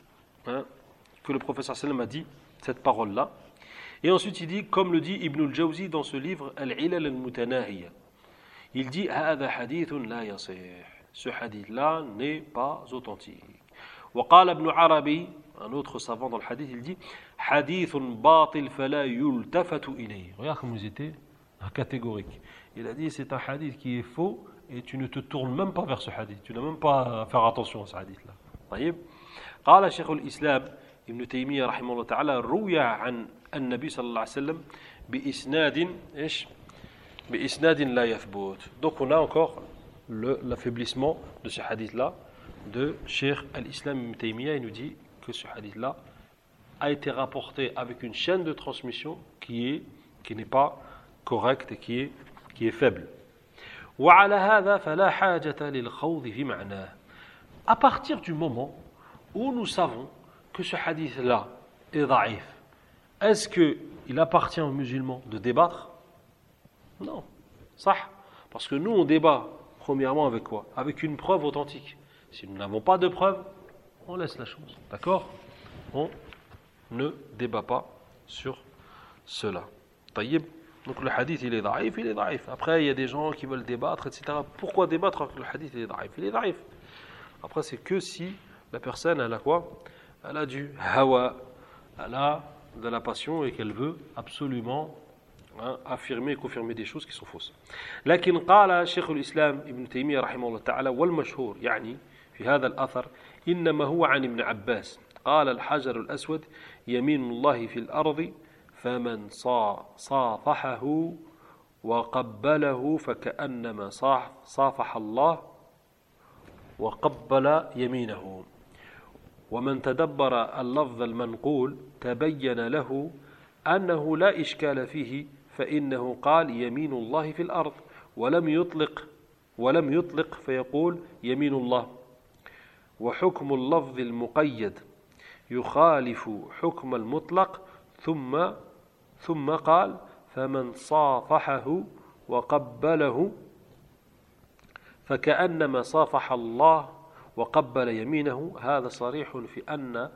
hein, que le professeur sallam a dit cette parole-là. Et ensuite il dit, comme le dit Ibn al-Jawzi dans ce livre Al-Ilal al-Mutanahiya, il dit هذا حديث لا يصح. Ce hadith-là n'est pas authentique. وقال ابن عربي, un autre savant dans le hadith, il dit حديث باطل فلا يلتفت إليه. Regarde comment ils étaient catégoriques. Il a dit c'est un hadith qui est faux et tu ne te tournes même pas vers ce hadith. Tu n'as même pas à faire attention à ce hadith-là. طيب. قال شيخ الإسلام ابن تيمية رحمه الله تعالى روي عن النبي صلى الله عليه وسلم بإسناد إيش؟ بإسناد لا يثبت. Donc on a encore l'affaiblissement de ce hadith-là de Cheikh al-Islam ibn Taymiyyah. Il nous dit que ce hadith-là a été rapporté avec une chaîne de transmission qui n'est pas correcte et qui est faible. وعلى هذا فلا حاجة للخوض في معناه. À partir du moment où nous savons que ce hadith-là est daïf, est-ce qu'il appartient aux musulmans de débattre? Non. Ça, parce que nous on débat premièrement avec quoi? Avec une preuve authentique. Si nous n'avons pas de preuve, on laisse la chose. D'accord? On ne débat pas sur cela. Taïb. Donc le hadith il est daïf, il est daïf. Après il y a des gens qui veulent débattre, etc. Pourquoi débattre avec le hadith il est daïf? Il est daïf. Après c'est que si la personne elle a quoi? Elle a du hawa, elle a de la passion et qu'elle veut absolument affirmer et confirmer des choses qui sont fausses. لكن قال شيخ الإسلام ابن تيمية رحمه الله تعالى والمشهور يعني في هذا الأثر إنما هو عن ابن عباس قال الحجر الأسود يمين الله في الأرض فمن صافحه وقبله فكأنما صافح الله وقبل يمينه ومن تدبر اللفظ المنقول تبين له أنه لا إشكال فيه فإنه قال يمين الله في الأرض ولم يطلق فيقول يمين الله وحكم اللفظ المقيد يخالف حكم المطلق ثم قال فمن صافحه وقبله فكأنما صافح الله وقبل يمينه هذا صريح في أن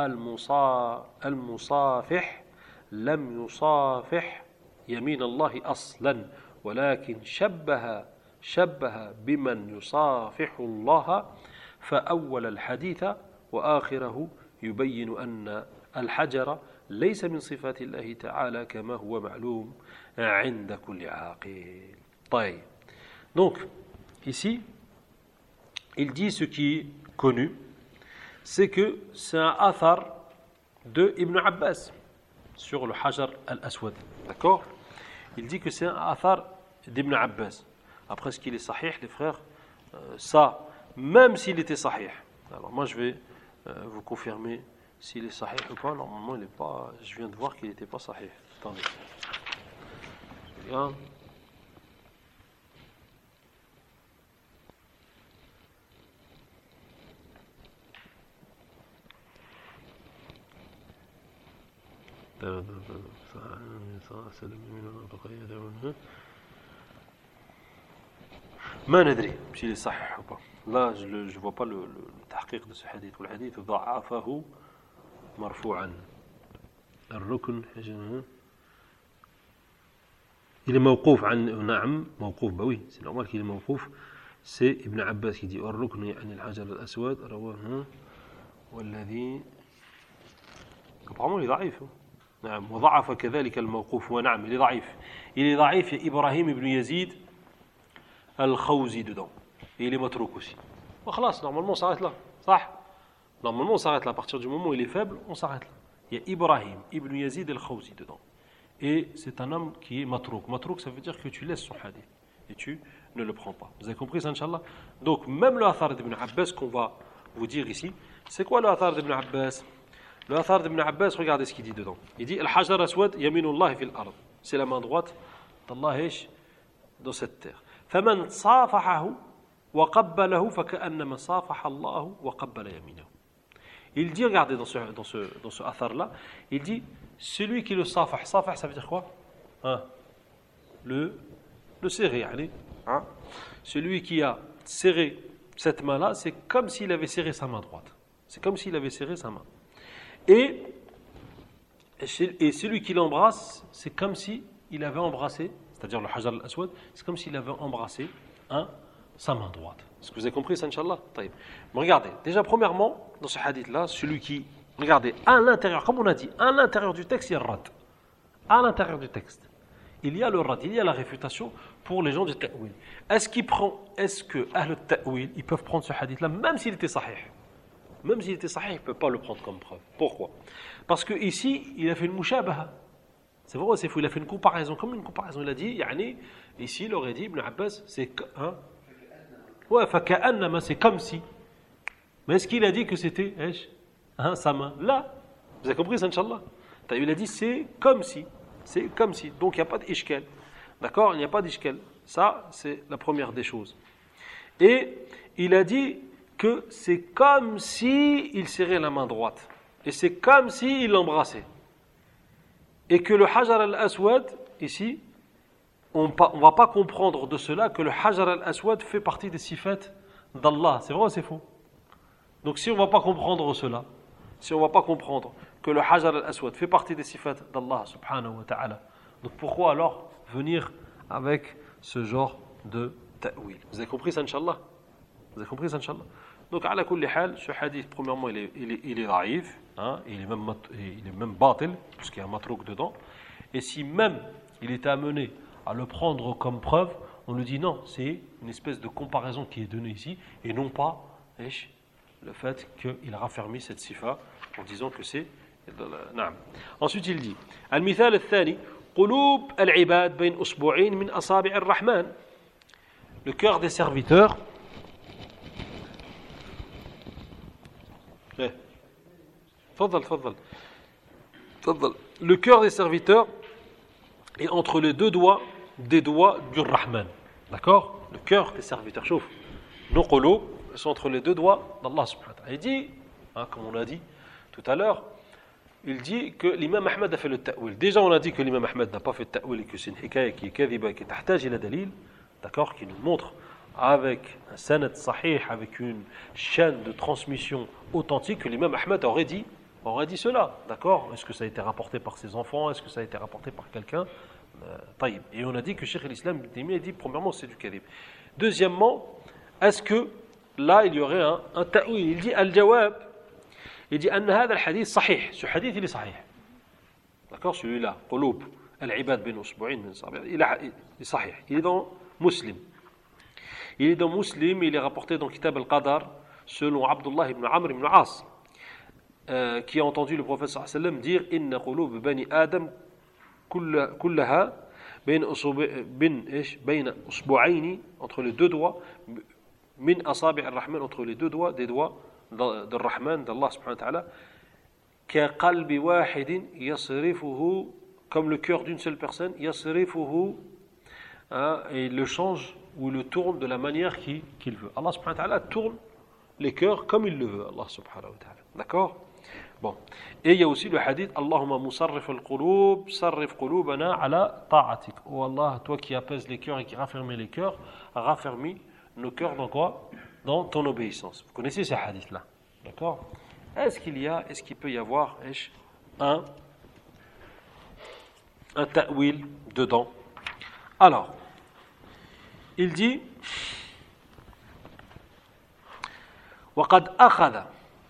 المصافح لم يصافح يمين الله أصلا ولكن شبه بمن يصافح الله فأول الحديث وآخره يبين أن الحجر ليس من صفات الله تعالى كما هو معلوم عند كل عاقل. طيب. Donc ici il dit ce qui est connu, c'est que c'est un athar de Ibn Abbas sur le Hajar al-Aswad. D'accord? Il dit que c'est un athar d'Ibn Abbas. Après, ce qu'il est sahih, les frères, ça, même s'il était sahih. Alors moi, je vais vous confirmer s'il est sahih ou pas. Normalement, il n'est pas. Je viens de voir qu'il n'était pas sahih. Attendez. Je regarde. ما ندري s'il est صحيح ou pas. Là je ne vois pas le tahqiq de ce hadith. Le hadith ضعفه مرفوعا. الركن il est موقوف عن نعم موقوف oui c'est normal qu'il est موقوف. C'est Ibn Abbas qui dit الركن يعني الحجر الأسود رواه والذي apparemment il est ضعيف. نعم وضعف كذلك الموقوف ونعم il est ضعيف il y a Ibrahim ibn Yazid al-Khawzi dedans et il est matrouk aussi. خلاص normalement on s'arrête là. صح normalement on s'arrête là à partir du moment où il est faible on s'arrête là. Il y a Ibrahim ibn Yazid al-Khawzi dedans et c'est un homme qui est matrouk. Matrouk ça veut dire que tu laisses son hadith et tu ne le prends pas. Vous avez compris ça inchallah? Donc même le athar d'Ibn Abbas qu'on va vous dire ici, c'est quoi le athar d'Ibn Abbas? Le athar d'Ibn Abbas, regardez ce qu'il dit dedans. Il dit Al-Hajar Aswad yaminullah fil ard. C'est la main droite d'Allah dans cette terre. فمن صافحه وقبله فكأنما صافح الله وقبل يمينه. Il dit, regardez dans ce athar là, il dit celui qui le safah, ça veut dire quoi? Le serrer, hein? Celui qui a serré cette main là, c'est comme s'il avait serré sa main droite. C'est comme s'il avait serré sa main. Et celui qui l'embrasse, c'est comme si il avait embrassé, c'est-à-dire le Hajar al-Aswad, c'est comme s'il avait embrassé sa main droite. Est-ce que vous avez compris ça, Inch'Allah? Mais regardez, déjà premièrement, dans ce hadith-là, celui qui, regardez, à l'intérieur, comme on a dit, à l'intérieur du texte, il y a le rad. À l'intérieur du texte, il y a le rad, il y a la réfutation pour les gens du ta'wil. Est-ce que Ahl al-Ta'wil, ils peuvent prendre ce hadith-là, même s'il était sahih? Même s'il était sahih, ils ne peuvent pas le prendre comme preuve. Pourquoi? Parce qu'ici, il a fait une mushabaha. C'est vrai, c'est fou, il a fait une comparaison, comme une comparaison. Il a dit, ici, il aurait dit, Ibn Abbas, c'est ouais, faka'annama, c'est comme si. Mais est-ce qu'il a dit que c'était sa main? Là, vous avez compris ça, Inch'Allah? Il a dit, c'est comme si. C'est comme si. Donc, il n'y a pas d'ishkal. D'accord? Il n'y a pas d'ishkal. Ça, c'est la première des choses. Et il a dit que c'est comme si il serrait la main droite. Et c'est comme si il l'embrassait. Et que le Hajar al-Aswad, ici, on ne va pas comprendre de cela que le Hajar al-Aswad fait partie des sifat d'Allah. C'est vrai ou c'est faux? Donc si on ne va pas comprendre cela, si on ne va pas comprendre que le Hajar al-Aswad fait partie des sifat d'Allah subhanahu wa ta'ala, donc pourquoi alors venir avec ce genre de ta'wil? Vous avez compris ça, Inch'Allah? Vous avez compris ça, Inch'Allah? Donc, à la kulli hal, ce hadith, premièrement, il est daïf, il est même batil, puisqu'il y a un matrouk dedans. Et si même il était amené à le prendre comme preuve, on lui dit non, c'est une espèce de comparaison qui est donnée ici, et non pas le fait qu'il a raffermi cette sifa en disant que c'est. Ensuite, il dit Al-Mithal al-Thani, Qulub al-Ibad bain usbu'in min asabi' ar-Rahman. Le cœur des serviteurs. Le cœur des serviteurs est entre les deux doigts des doigts du Rahman. D'accord? Le cœur des serviteurs. Chouf. Nos qulub sont entre les deux doigts d'Allah subhanahu wa ta'ala. Il dit, comme on l'a dit tout à l'heure, il dit que l'imam Ahmad a fait le ta'wil. Déjà, on a dit que l'imam Ahmad n'a pas fait le ta'wil et que c'est une hikaya qui est kadhiba, qui est tahtaj ila dalil, d'accord, qui nous montre avec un sanad sahih, avec une chaîne de transmission authentique, que l'imam Ahmad aurait dit cela, d'accord? Est-ce que ça a été rapporté par ses enfants? Est-ce que ça a été rapporté par quelqu'un? Et on a dit que Cheikh l'Islam Ibn Taymiyyah a dit, premièrement, c'est du kadhib. Deuxièmement, est-ce que là, il y aurait un ta'wil? Il dit al-jawab, il dit anna hadha al-hadith sahih. Ce hadith, il est sahih. D'accord? Celui-là, qulub al-ibad bin usbu'in min sabi', il est sahih. Il est dans Muslim. Il est dans Muslim, il est rapporté dans Kitab al-Qadar, selon Abdullah ibn Amr ibn As, qui a entendu le prophète sallallahu alayhi wa sallam dire inna qulub bani Adam kullaha bayna usbu'ayni, entre les deux doigts, min asabi' ar-Rahman, entre les deux doigts des doigts de Rahman, d'Allah subhanahu wa ta'ala, ka qalbi wahidin yasrifuhu, comme le cœur d'une seule personne, yasrifuhu, et il le change ou le tourne de la manière qu'il veut. Allah subhanahu wa ta'ala tourne les cœurs comme il le veut, Allah subhanahu wa ta'ala. D'accord? Bon. Et il y a aussi le hadith Allahumma musarrif al-qulub, sarrif qulubana ala ta'atik. Oh Allah, toi qui apaises les cœurs et qui raffermis les cœurs, raffermis nos cœurs dans quoi? Dans ton obéissance. Vous connaissez ces hadiths-là. D'accord? Est-ce qu'il peut y avoir un ta'wil dedans? Alors, il dit وقد أخذ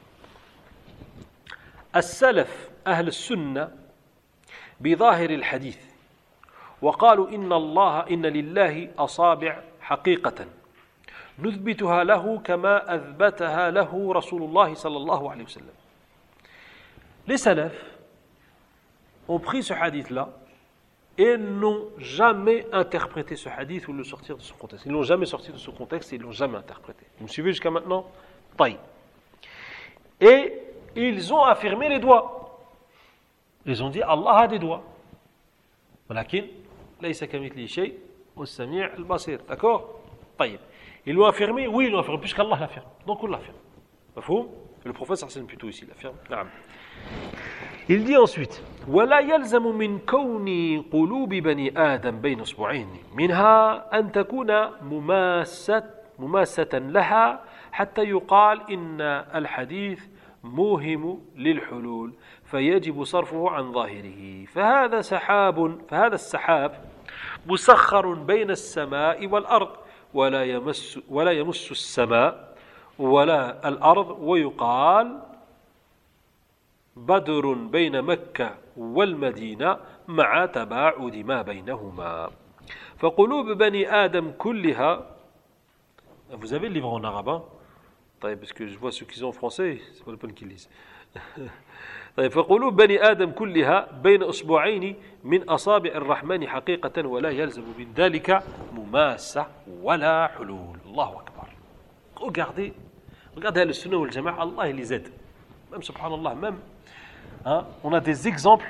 السلف أهل السنة بظاهر الحديث وقالوا إن لله أصابع حقيقة نثبتها له كما أثبتها له رسول الله صلى الله عليه وسلم. Les salafs ont pris ce hadith-là et n'ont jamais interprété ce hadith ou le sortir de son contexte. Ils ne l'ont jamais sorti de son contexte et ils ne l'ont jamais interprété. Vous me suivez jusqu'à maintenant? Taïb. Et ils ont affirmé les doigts. Ils ont dit Allah a des doigts. Walakin, laysa kamithlihi shay, was-sami' al-basir. D'accord? Taïb. Ils l'ont affirmé? Oui, ils l'ont affirmé, puisqu'Allah l'affirme. Donc on l'affirme. Mafhoum? Le prophète sallallahu plutôt ici l'affirme. Naam. Il dit ensuite ولا يلزم من كون قلوب بني آدم بين أصبعين منها أن تكون مماسة لها حتى يقال إن الحديث موهم للحلول فيجب صرفه عن ظاهره فهذا السحاب مسخر بين السماء والأرض ولا يمس السماء ولا الأرض ويقال بدر بين مكة والمدينة مع تباعد ما بينهما فقلوب بني آدم كلها. Vous avez le livre en arabe, hein? Parce que je vois ceux qui sont en français, c'est pas le peine qu'ils lisent. فقلوب بني آدم كلها بين أصبعين من أصابع الرحمن حقيقة ولا يلزم من ذلك مماسة ولا حلول. الله أكبر. Regardez le Sunna wal Jama'a, Allah il les aide. Même subhanallah, même on a des exemples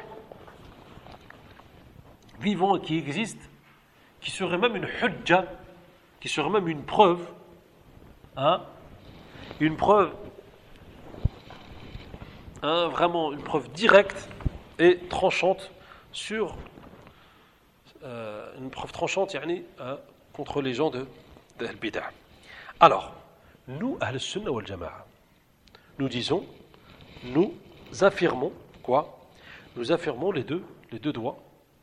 vivants qui existent, qui seraient même une hujja, qui seraient même une preuve, vraiment une preuve directe et tranchante sur une preuve tranchante contre les gens de al-bid'ah. Alors, nous, Ahl-Sunnah wal Jama'a, nous disons, nous affirmons quoi? Nous affirmons les deux doigts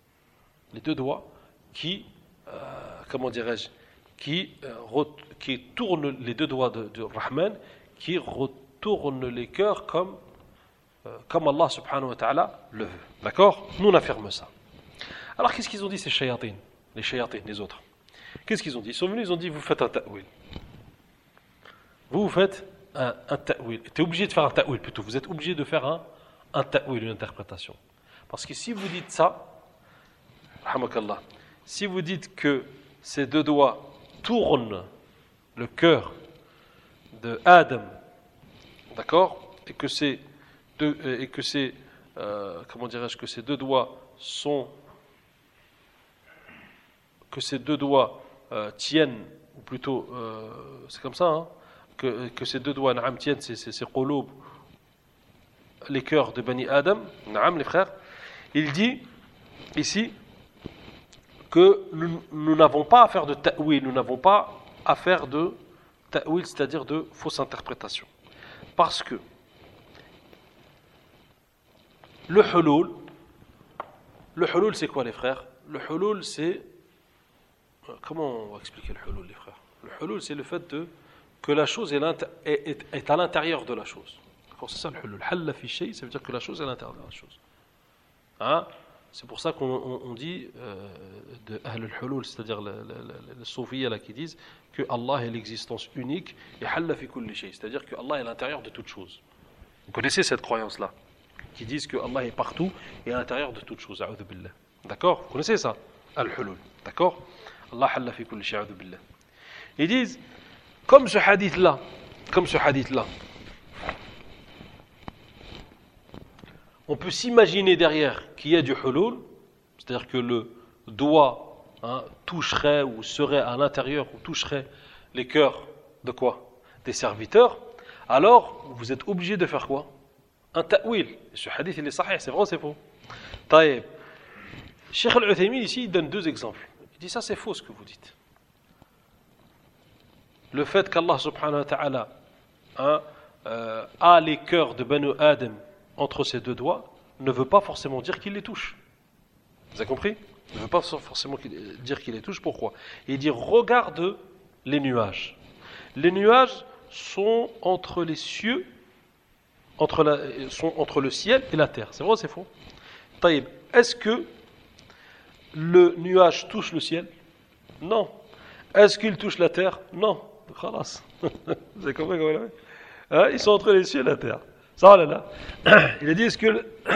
qui, comment dirais-je, qui tournent les deux doigts de Rahman, qui retournent les cœurs comme Allah subhanahu wa ta'ala le veut. D'accord? Nous on affirme ça. Alors qu'est-ce qu'ils ont dit ces shayatines, les autres? Qu'est-ce qu'ils ont dit? Ils sont venus, ils ont dit vous faites un ta'wil. Vous faites un ta'wil. Tu es obligé de faire un ta'wil plutôt. Vous êtes obligé de faire un ta'wil, une interprétation. Parce que si vous dites ça, rahmakallah, si vous dites que ces deux doigts tournent le cœur de Adam, d'accord, et que ces comment dirais-je, que ces deux doigts tiennent, ou plutôt c'est comme ça, que ces deux doigts tiennent, ces qulub, les cœurs de Bani Adam, les frères, il dit ici que nous n'avons pas à faire de ta'wil, nous n'avons pas à faire de ta'wil, c'est-à-dire de fausse interprétation. Parce que le hulul, c'est quoi les frères? Le hulul, c'est... Comment on va expliquer le hulul, les frères? Le hulul, c'est le fait que la chose est à l'intérieur de la chose. C'est ça le hulul. Halla fi shay, ça veut dire que la chose est à l'intérieur de la chose. C'est pour ça qu'on dit de Ahl al-Hulul, c'est-à-dire les soufiyya là qui disent que Allah est l'existence unique et halla fi kulli shay, c'est-à-dire que Allah est à l'intérieur de toute chose. Vous connaissez cette croyance-là, qui disent que Allah est partout et à l'intérieur de toute chose. A'udhu billah. D'accord? Vous connaissez ça? Al-Hulul. D'accord? Allah halla fi kulli shay. A'udhu billah. Ils disent, comme ce hadith-là, on peut s'imaginer derrière qu'il y a du hulul, c'est-à-dire que le doigt toucherait ou serait à l'intérieur ou toucherait les cœurs de quoi? Des serviteurs. Alors, vous êtes obligé de faire quoi? Un ta'wil. Ce hadith, il est sahih, c'est vrai ou c'est faux? Taïb. Cheikh Al-Uthaymin, ici, il donne deux exemples. Il dit ça, c'est faux ce que vous dites. Le fait qu'Allah subhanahu wa ta'ala a les cœurs de Banu Adam entre ses deux doigts ne veut pas forcément dire qu'il les touche. Vous avez compris? Ne veut pas forcément dire qu'il les touche. Pourquoi? Il dit regarde les nuages. Les nuages sont entre les cieux, sont entre le ciel et la terre. C'est vrai ou c'est faux? Taïb, est-ce que le nuage touche le ciel? Non. Est-ce qu'il touche la terre? Non. Khalas. Vous avez compris comment il a fait? Ils sont entre les cieux et la terre. Ça, là. Il a dit est-ce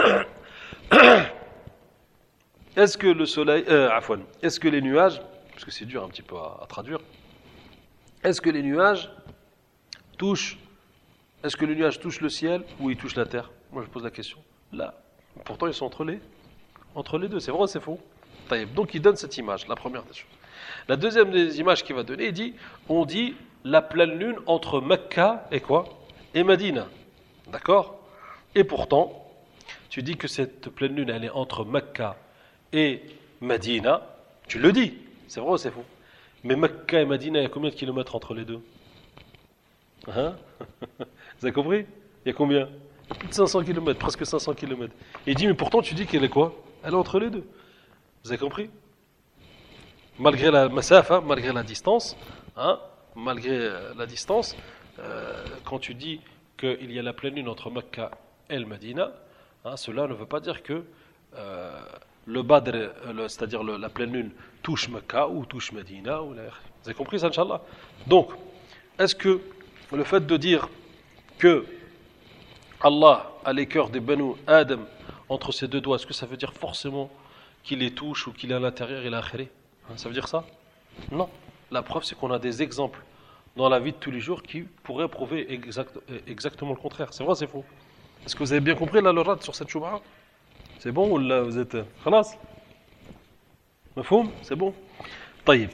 que le soleil, est-ce que les nuages, parce que c'est dur un petit peu à traduire, est-ce que les nuages touchent le ciel ou ils touchent la terre? Moi je pose la question. Là, pourtant ils sont entre les deux. C'est vrai ou c'est faux? Donc il donne cette image, la première des choses. La deuxième des images qu'il va donner, on dit la pleine lune entre Mecca et quoi? Et Médine. D'accord? Et pourtant, tu dis que cette pleine lune, elle est entre Mecca et Médine. Tu le dis. C'est vrai ou c'est faux? Mais Mecca et Médine, il y a combien de kilomètres entre les deux? Vous avez compris? Il y a combien? Plus de 500 km, presque 500 km. Il dit, mais pourtant tu dis qu'elle est quoi? Elle est entre les deux. Vous avez compris? Malgré la masafa, malgré la distance, hein, malgré la distance, quand tu dis qu'il y a la pleine lune entre Mecca et le Medina, hein, cela ne veut pas dire que le Badr, c'est-à-dire la pleine lune, touche Mecca ou touche Medina. Vous avez compris ça, Inch'Allah? Donc, est-ce que le fait de dire que Allah a les cœurs des Banu Adam entre ses deux doigts, est-ce que ça veut dire forcément qu'il les touche ou qu'il est à l'intérieur et l'akhiré? Ça veut dire ça? Non. La preuve, c'est qu'on a des exemples dans la vie de tous les jours qui pourraient prouver exactement le contraire. C'est vrai, c'est faux. Est-ce que vous avez bien compris la lorade sur cette choubha? C'est bon ou là vous êtes khalas? Mafhoum? C'est bon? Taïb.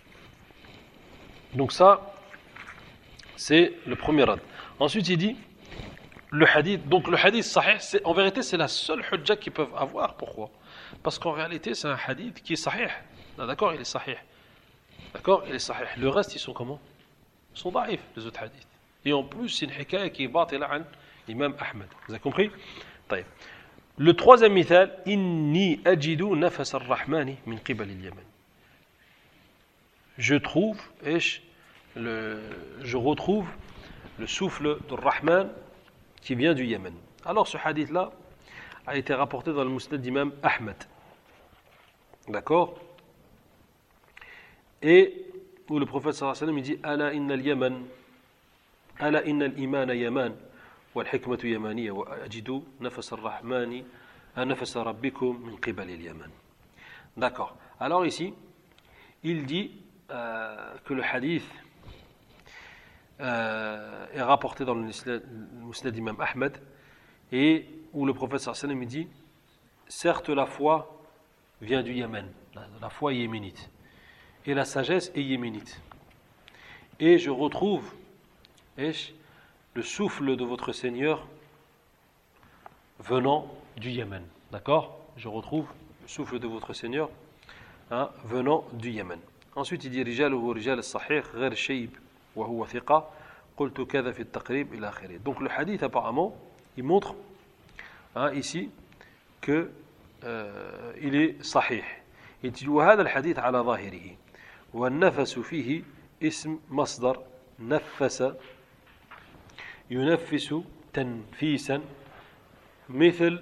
Donc ça, c'est le premier rad. Ensuite, il dit le hadith. Donc le hadith sahih, en vérité, c'est la seule hujja qu'ils peuvent avoir. Pourquoi? Parce qu'en réalité, c'est un hadith qui est sahih. Ah, d'accord, il est sahih. D'accord, il est sahih. Le reste, ils sont comment? Ils sont daïfs, les autres hadiths. Et en plus, c'est une hikaya qui est batila an Imam Ahmed. Vous avez compris? طيب. Le troisième mithal, inni ajidu nafas ar-Rahmani min qibal al-Yaman. Je retrouve le souffle de Rahman qui vient du Yémen. Alors ce hadith-là a été rapporté dans le Musnad d'Imam Ahmed. D'accord? Et où le prophète sallallahu alayhi wa sallam dit Ala inna al-Yaman, ala inna al-imana yaman, wal hikmatu yamaniya, wa ajidu nafas ar-Rahmani, nafas rabbikum min qibal al-Yaman. D'accord. Alors ici, il dit que le hadith est rapporté dans le Musnad d'Imam Ahmed et où le prophète sallallahu alayhi wa sallam dit certes la foi vient du Yémen, la foi est yéménite et la sagesse est yéménite et je retrouve le souffle de votre Seigneur venant du Yémen, d'accord? Je retrouve le souffle de votre Seigneur venant du Yémen. Ensuite il dit rijaluhu rijal as-sahih ghayr shayb wa huwa thiqa qultu kadha fi at-taqrib ila akhirih. Donc le hadith apparemment il montre ici que il est sahih. Il dit wa hadha al-hadith ala zahirihi wa an-nafas fihi ism masdar nafasa ينفس تنفيسا مثل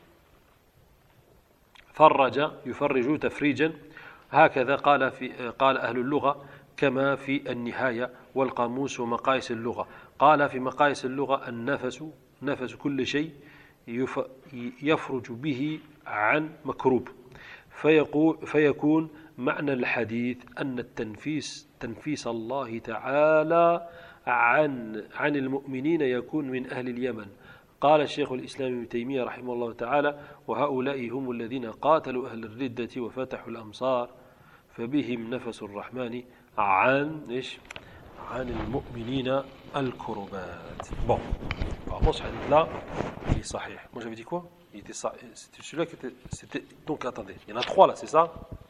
فرج يفرج تفريجا هكذا قال أهل اللغة كما في النهاية والقاموس ومقاييس اللغة قال في مقاييس اللغة النفس نفس كل شيء يفرج به عن مكروب فيكون معنى الحديث أن التنفيس تنفيس الله تعالى عن المؤمنين يكون من أهل اليمن. قال الشيخ الإسلام ابن تيمية رحمه الله تعالى وهؤلاء هم الذين قاتلوا أهل الردة وفتحوا الأمصار فبهم نفس الرحمن عن المؤمنين الكربات. Bon, apparemment ce hadith-là, il est sahih. Moi j'avais dit quoi? Il était sahih. C'était celui-là qui était... Donc attendez, il y en a trois là, c'est ça?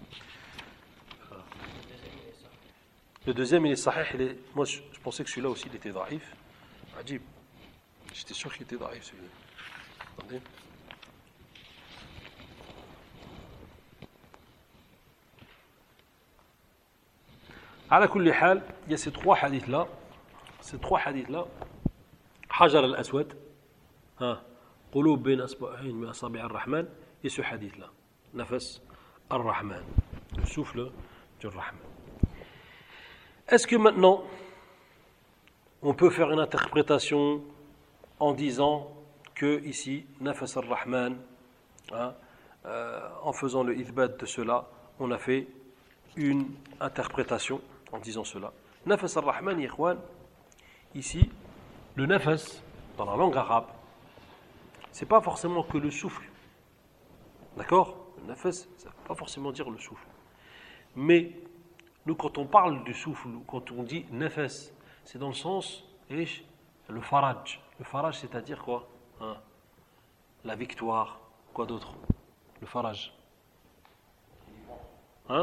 Le deuxième il est sahih. Moi je pensais que celui-là aussi il était daïf. Ajib. J'étais sûr qu'il était daïf celui-là. Attendez. على كل حال il y a ces trois hadiths là حجر الأسود قلوب بين أصبعين من أصابع الرحمن et ce hadith là نفس الرحمن le souffle du Rahman. Est-ce que maintenant on peut faire une interprétation en disant que ici nafas ar-Rahman en faisant le ithbat de cela on a fait une interprétation en disant cela. Nafas ar-Rahman, ikhwan, ici, le nafas, dans la langue arabe, c'est pas forcément que le souffle. D'accord? Le nafas, ça ne veut pas forcément dire le souffle. Mais, nous, quand on parle du souffle, quand on dit nafas, c'est dans le sens, le faraj. Le faraj, c'est-à-dire quoi? La victoire. Quoi d'autre? Le faraj.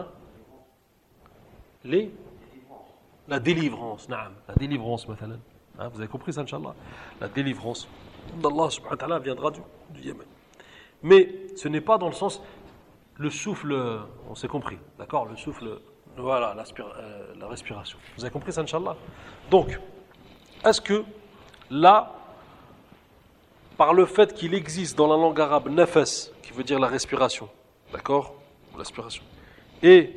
La délivrance, naam. La délivrance, مثلا. Hein, vous avez compris ça, Inch'Allah? La délivrance d'Allah subhanahu wa ta'ala viendra du Yémen. Mais ce n'est pas dans le sens, le souffle, on s'est compris, d'accord? Le souffle, voilà, la respiration. Vous avez compris ça, Inch'Allah? Donc, est-ce que là, par le fait qu'il existe dans la langue arabe nafas, qui veut dire la respiration, d'accord? L'aspiration, et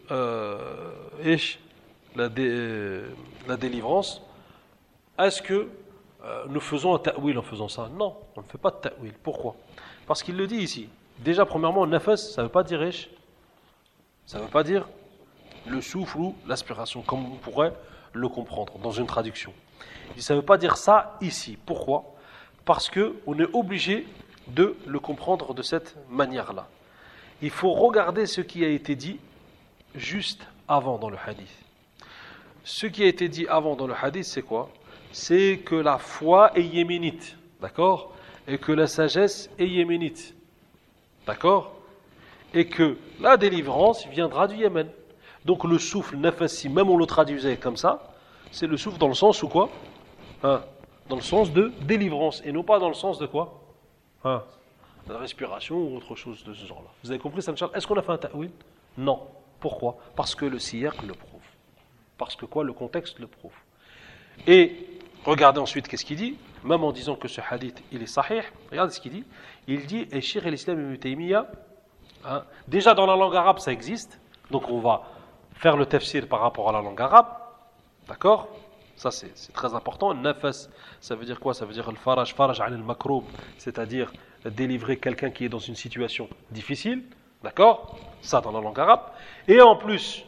la délivrance, est-ce que nous faisons un ta'wil en faisant ça? Non, on ne fait pas de ta'wil. Pourquoi? Parce qu'il le dit ici. Déjà, premièrement, nafas, ça ne veut pas dire ish. Ça ne veut pas dire le souffle ou l'aspiration, comme on pourrait le comprendre dans une traduction. Il dit, ça ne veut pas dire ça ici. Pourquoi? Parce qu'on est obligé de le comprendre de cette manière-là. Il faut regarder ce qui a été dit juste avant dans le hadith. Ce qui a été dit avant dans le hadith, c'est quoi? C'est que la foi est yéménite, d'accord? Et que la sagesse est yéménite, d'accord? Et que la délivrance viendra du Yémen. Donc le souffle nafasi, même on le traduisait comme ça, c'est le souffle dans le sens où quoi? Hein? Dans le sens de délivrance, et non pas dans le sens de quoi? Hein? De la respiration ou autre chose de ce genre-là. Vous avez compris ça, Inch'Allah? Est-ce qu'on a fait un ta'wil? Non. Pourquoi? Parce que le siyaq le prouve. Parce que quoi? Le contexte le prouve. Et regardez ensuite qu'est-ce qu'il dit, même en disant que ce hadith il est sahih, regardez ce qu'il dit. Il dit, et Cheikh al-Islam ibn Taymiyyah, hein, déjà dans la langue arabe ça existe, donc on va faire le tafsir par rapport à la langue arabe, d'accord? Ça c'est très important. Nafas, ça veut dire quoi? Ça veut dire al-faraj, faraj an al-makroub, c'est-à-dire délivrer quelqu'un qui est dans une situation difficile, d'accord? Ça dans la langue arabe. Et en plus,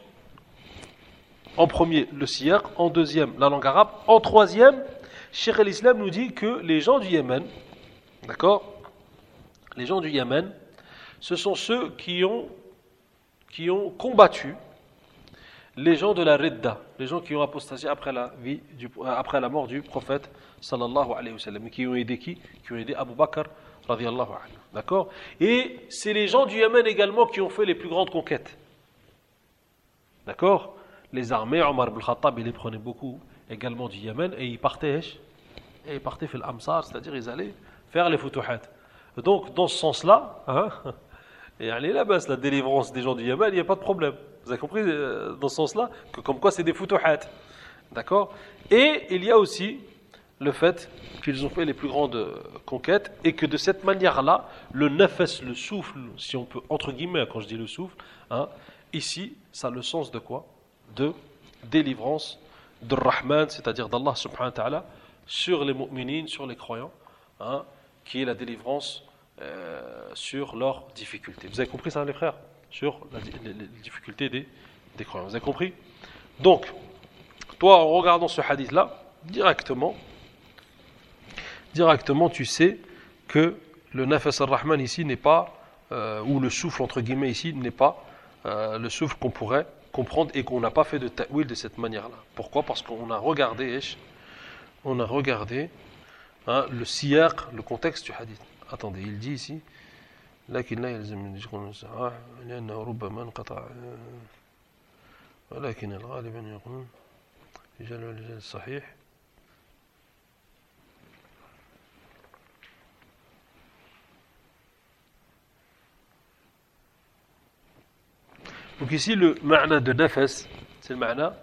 en premier, le siyaq, en deuxième, la langue arabe, en troisième, Cheikh al-Islam nous dit que les gens du Yémen, d'accord? Les gens du Yémen, ce sont ceux qui ont combattu les gens de la Ridda, les gens qui ont apostasié après la mort du prophète sallallahu alayhi wa sallam, qui ont aidé qui? Qui ont aidé Abu Bakr radiyallahu anhu, d'accord? Et c'est les gens du Yémen également qui ont fait les plus grandes conquêtes, d'accord? Les armées, Omar ibn Khattab, il les prenait beaucoup également du Yémen et ils partaient fil Amsar, c'est-à-dire ils allaient faire les futuhat. Donc dans ce sens-là, hein, et allez là-bas, la délivrance des gens du Yémen, il n'y a pas de problème. Vous avez compris dans ce sens-là que comme quoi c'est des futuhat, d'accord? Et il y a aussi le fait qu'ils ont fait les plus grandes conquêtes et que de cette manière-là, le nafas, le souffle, si on peut entre guillemets, quand je dis le souffle, hein, ici, ça a le sens de quoi? De délivrance de Rahman, c'est-à-dire d'Allah subhanahu wa ta'ala, sur les mu'minines, sur les croyants, hein, qui est la délivrance sur leurs difficultés. Vous avez compris ça, les frères? Sur les difficultés des croyants. Vous avez compris? Donc, toi, en regardant ce hadith-là, directement, tu sais que le nafas ar-Rahman ici n'est pas, ou le souffle entre guillemets ici, n'est pas le souffle qu'on pourrait comprendre et qu'on n'a pas fait de ta'wil de cette manière-là. Pourquoi? Parce qu'on a regardé, hein, le siyaq, le contexte du hadith. Attendez, il dit ici, لكن لا يلزم أن يكون صحيح لأنه ربما انقطع ولكن الغالب أن يكون رجال والرجال الصحيح. Donc ici le ma'na de nafas, c'est le ma'na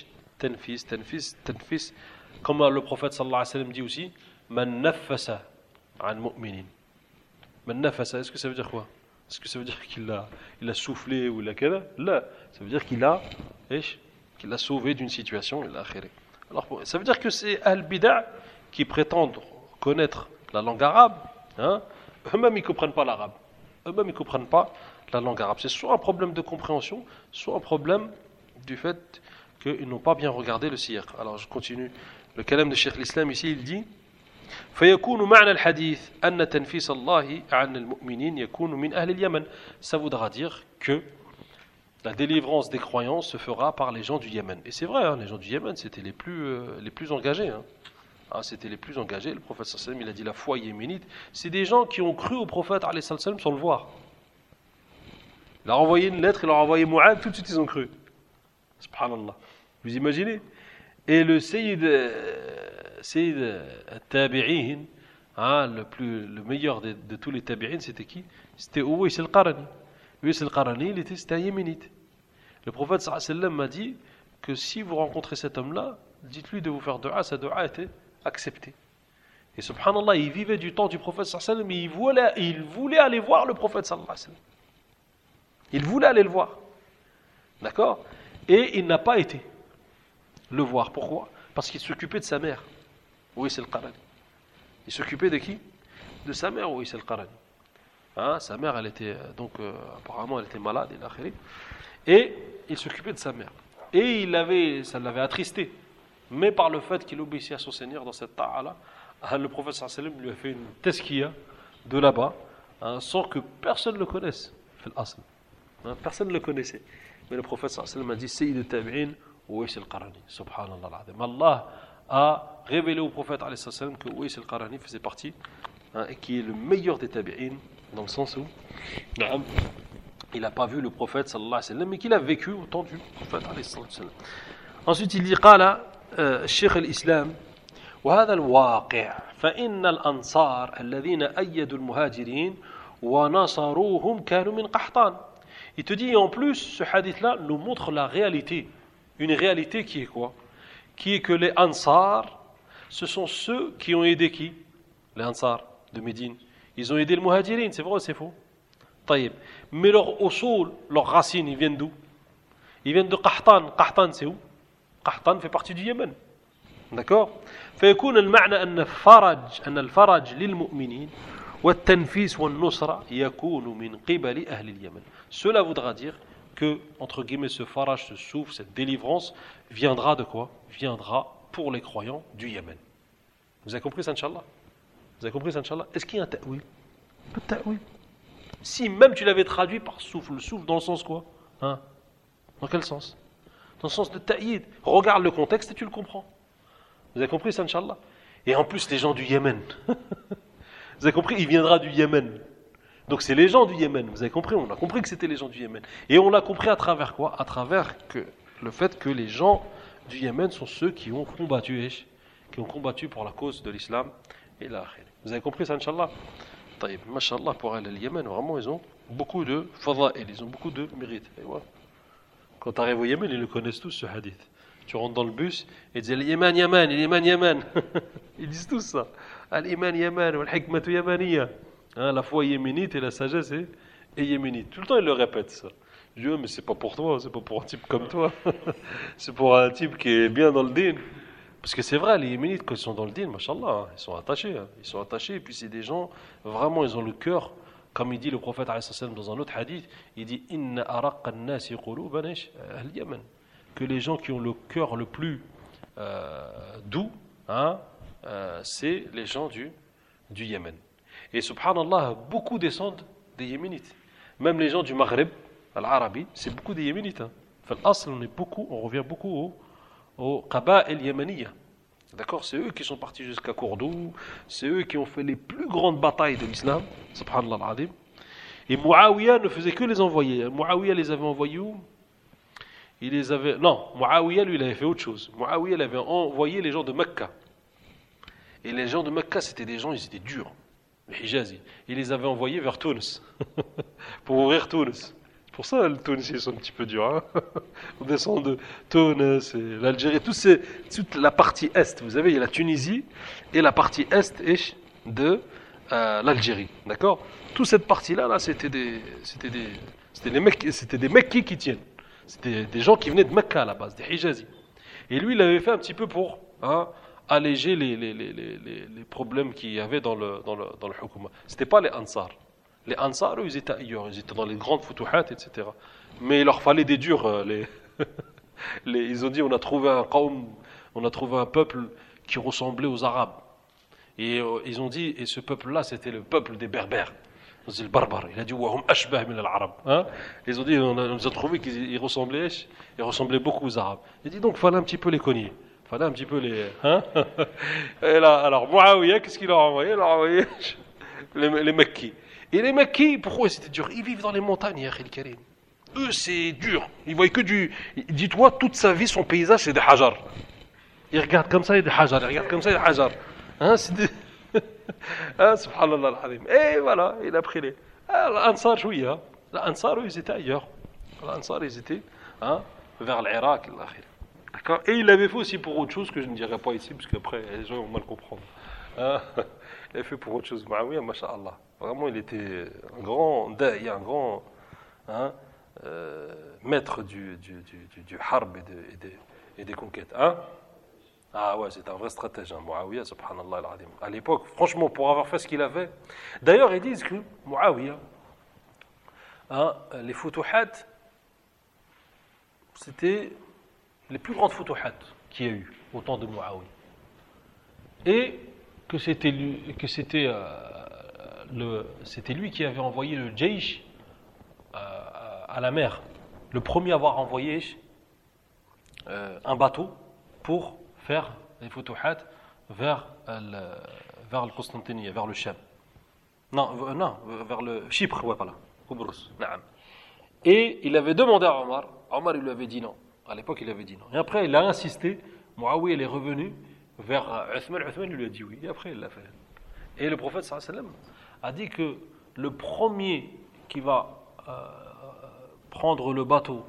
tanfis, comme le prophète sallallahu alayhi wa sallam dit aussi, man nafasa an mu'minin. Man nafasa, est-ce que ça veut dire quoi? Est-ce que ça veut dire qu'il a soufflé ou il a qu'elle? Là, ça veut dire qu'il a sauvé d'une situation, il a khiré. Alors ça veut dire que c'est al-bid'a qui prétendent connaître la langue arabe, hein, eux-mêmes ils ne comprennent pas l'arabe. Eux-mêmes ils ne comprennent pas la langue arabe. C'est soit un problème de compréhension, soit un problème du fait qu'ils n'ont pas bien regardé le siyaq. Alors je continue. Le kalam de Cheikh l'Islam ici, il dit فيكون معنى الحديث أن تنفيس الله عن المؤمنين يكون من أهل اليمن. Ça voudra dire que la délivrance des croyants se fera par les gens du Yémen. Et c'est vrai, hein, les gens du Yémen, c'était les plus engagés. Hein. Ah, c'était les plus engagés. Le prophète sallallahu alayhi wa sallam, il a dit la foi yéménite. C'est des gens qui ont cru au prophète alayhi wa sallam sans le voir. Il a envoyé une lettre, il leur a envoyé Mu'ad, tout de suite ils ont cru. Subhanallah. Vous imaginez? Et le Sayyid Sayyid al-Tabi'in, hein, le meilleur de tous les Tabi'in, c'était qui? C'était Uwais al-Qarani. Uwais al-Qarani, c'était un yéménite. Le prophète sallallahu alayhi wa sallam m'a dit que si vous rencontrez cet homme-là, dites-lui de vous faire dua, sa dua a été acceptée. Et subhanallah, il vivait du temps du prophète sallallahu alayhi wa sallam, mais il voulait aller voir le prophète sallallahu alayhi wa sallam. Il voulait aller le voir. D'accord? Et il n'a pas été le voir. Pourquoi? Parce qu'il s'occupait de sa mère. Oui, c'est le Qarani. Il s'occupait de qui? De sa mère, oui, c'est le Qarani. Hein, sa mère, elle était, apparemment, elle était malade, et il s'occupait de sa mère. Et ça l'avait attristé. Mais par le fait qu'il obéissait à son Seigneur dans cette ta'a-là, le prophète sallallahu alayhi wa sallam lui a fait une tazkiya de là-bas, hein, sans que personne ne le connaisse. Personne ne le connaissait. Mais le prophète sallallahu alayhi wa sallam a dit Sayyid al-Tabi'in, Uwais al-Qarani. Subhanallah al-Azim. Allah a révélé au prophète sallallahu alayhi wa sallam que Uwais al-Qarani faisait partie, hein, et qui est le meilleur des Tabi'in, dans le sens où il n'a pas vu le prophète sallallahu alayhi wa sallam, mais qu'il a vécu au temps du prophète sallallahu alayhi wa sallam. Ensuite il dit قال الشيخ الإسلام وهذا الواقع فإن الأنصار الذين أيدوا المهاجرين ونصروهم كانوا من قحطان. Il te dit, et en plus, ce hadith-là nous montre la réalité. Une réalité qui est quoi? Qui est que les Ansar, ce sont ceux qui ont aidé qui? Les Ansar de Médine. Ils ont aidé le Muhajirin, c'est vrai ou c'est faux? Taïb. Mais leur usul, leurs racines, ils viennent d'où? Ils viennent de Qahtan. Qahtan, c'est où? Qahtan fait partie du Yémen. D'accord? فيكون المعنى أن الفرج للمؤمنين والتنفيس والنصرة يكون من قبل أهل اليمن. Cela voudra dire que, entre guillemets, ce faraj, ce souffle, cette délivrance viendra de quoi? Viendra pour les croyants du Yémen. Vous avez compris ça, Inch'Allah? Vous avez compris ça, Inch'Allah? Est-ce qu'il y a un ta'wil? Pas de ta'wil. Si même tu l'avais traduit par souffle, le souffle dans le sens quoi? Hein? Dans quel sens? Dans le sens de ta'yid. Regarde le contexte et tu le comprends. Vous avez compris ça, Inch'Allah? Et en plus, les gens du Yémen. Vous avez compris? Il viendra du Yémen. Donc c'est les gens du Yémen. Vous avez compris? On a compris que c'était les gens du Yémen. Et on l'a compris à travers quoi? À travers le fait que les gens du Yémen sont ceux qui ont combattu pour la cause de l'islam et la khayr. Vous avez compris ça, Inch'Allah? Taïb, Masha'Allah, pour aller au Yémen, vraiment, ils ont beaucoup de fada'il, ils ont beaucoup de mérite. Et voilà. Quand tu arrives au Yémen, ils le connaissent tous, ce hadith. Tu rentres dans le bus et ils disent Al-Iman Yaman, Al-Iman Yaman. Ils disent tous ça. Al-Iman Yaman, Al-Hikmatu Yamaniya. La foi yéménite et la sagesse est yéménite. Tout le temps, ils le répètent ça. Je dis, mais c'est pas pour toi, c'est pas pour un type comme toi. C'est pour un type qui est bien dans le din. Parce que c'est vrai, les yéménites, quand ils sont dans le din, mashallah, ils sont attachés. Ils sont attachés, et puis c'est des gens, vraiment, ils ont le cœur. Comme il dit le prophète dans un autre hadith, il dit Inna araqqa an-nasi quluban al-Yaman. Que les gens qui ont le cœur le plus doux, c'est les gens du Yémen. Et subhanallah, beaucoup descendent des Yéménites. Même les gens du Maghreb, l'Arabie, c'est beaucoup des Yéménites. On revient beaucoup aux Qaba'il Yémeniya. D'accord? C'est eux qui sont partis jusqu'à Cordoue, c'est eux qui ont fait les plus grandes batailles de l'islam, subhanallah al-Adim. Et Muawiyah ne faisait que les envoyer. Muawiyah les avait envoyés où? Non, Muawiyah, lui, il avait fait autre chose. Muawiyah, il avait envoyé les gens de Mecca. Et les gens de Mecca, c'était des gens, ils étaient durs. Les Hijazi. Il les avait envoyés vers Tunis. Pour ouvrir Tunis. C'est pour ça, les Tunisiens sont un petit peu durs. Hein. On descend de Tunis, et l'Algérie, toute la partie est. Vous savez, il y a la Tunisie et la partie est de l'Algérie. D'accord? Toute cette partie-là, c'était des Mekkis qui tiennent. C'était des gens qui venaient de Mecca à la base, des Hijazi. Et lui, il avait fait un petit peu pour alléger les problèmes qu'il y avait dans le Hukuma. C'était pas les Ansar. Les Ansar, eux, ils étaient ailleurs. Ils étaient dans les grandes futuhat, etc. Mais il leur fallait des durs. Ils ont dit, on a trouvé un peuple qui ressemblait aux Arabes. Et ils ont dit, et ce peuple-là, c'était le peuple des Berbères. C'est le barbare. Il a dit Wahum ashbah min al-Arab. Ils ont dit on a trouvé qu'ils ressemblaient beaucoup aux Arabes. Il dit donc il fallait un petit peu les cogner. Il fallait un petit peu les Et là, alors Muawiyah, qu'est-ce qu'il leur a envoyé? Il leur a envoyé les Mekkis. Et les Mekkis, pourquoi c'était dur? Ils vivent dans les montagnes, ya Akhil Karim. Eux, c'est dur. Ils voient que dis-toi, toute sa vie, son paysage, c'est des hajar. Il regarde comme ça, il y a des hajar. Il regarde comme ça, il y a des hajar. Hein, c'est des... ah, subhanallah al-azim. Et voilà, il a pris les... Ah, l'Ansar, oui, hein. L'Ansar, ils étaient ailleurs. L'Ansar, ils étaient hein, vers l'Irak. D'accord. Et il l'avait fait aussi pour autre chose que je ne dirais pas ici, parce qu'après, les gens vont mal comprendre. Hein, il l'avait fait pour autre chose. Ma'awiya, masha'Allah. Vraiment, il était un grand da'i, un grand hein, maître du harb et des conquêtes. Hein. Ah ouais, c'est un vrai stratège, hein, Muawiyah, subhanallah al-azim. À l'époque, franchement, pour avoir fait ce qu'il avait. D'ailleurs, ils disent que Muawiyah, hein, les futuhat, c'était les plus grandes futuhat qu'il y a eu au temps de Muawiyah. Et que c'était lui qui avait envoyé le Jaysh à la mer. Le premier à avoir envoyé un bateau pour faire les futuhat vers le Constantinople, vers le Cham. Non, vers le Chypre, ouais, voilà. Koubrous, naam. Et il avait demandé à Omar. Omar, il lui avait dit non. À l'époque, il avait dit non. Et après, il a insisté. Muawiyah, il est revenu vers Uthman. Uthman, il lui a dit oui. Et après, il l'a fait. Et le prophète, sallallahu alayhi wa sallam, a dit que le premier qui va prendre le bateau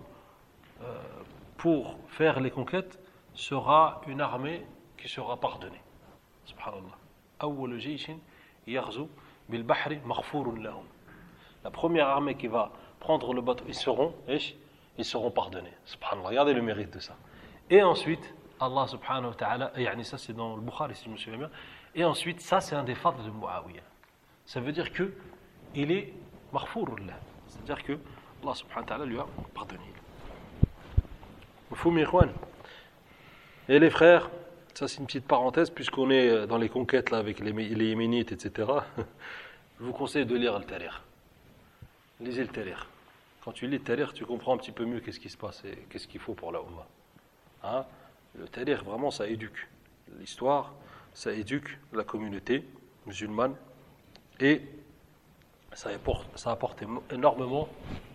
pour faire les conquêtes sera une armée qui sera pardonnée. Subhanallah. Awwal jayshin yaghzu bil bahri maghfurun lahum. La première armée qui va prendre le bateau, ils seront pardonnés. Subhanallah. Regardez le mérite de ça. Et ensuite, Allah subhanahu wa ta'ala, yani ça c'est dans le Bukhari si je me souviens bien, et ensuite ça c'est un des fadls de Muawiyah. Ça veut dire que il est maghfurullah. C'est-à-dire que Allah subhanahu wa ta'ala lui a pardonné. Mafhoum ya ikhwan. Et les frères, ça c'est une petite parenthèse puisqu'on est dans les conquêtes là avec les Yéménites, etc. Je vous conseille de lire le Tarikh. Lisez le Tarikh. Quand tu lis le Tarikh, tu comprends un petit peu mieux qu'est-ce qui se passe et qu'est-ce qu'il faut pour la Ummah. Hein? Le Tarikh, vraiment, ça éduque. L'histoire, ça éduque la communauté musulmane et ça apporte énormément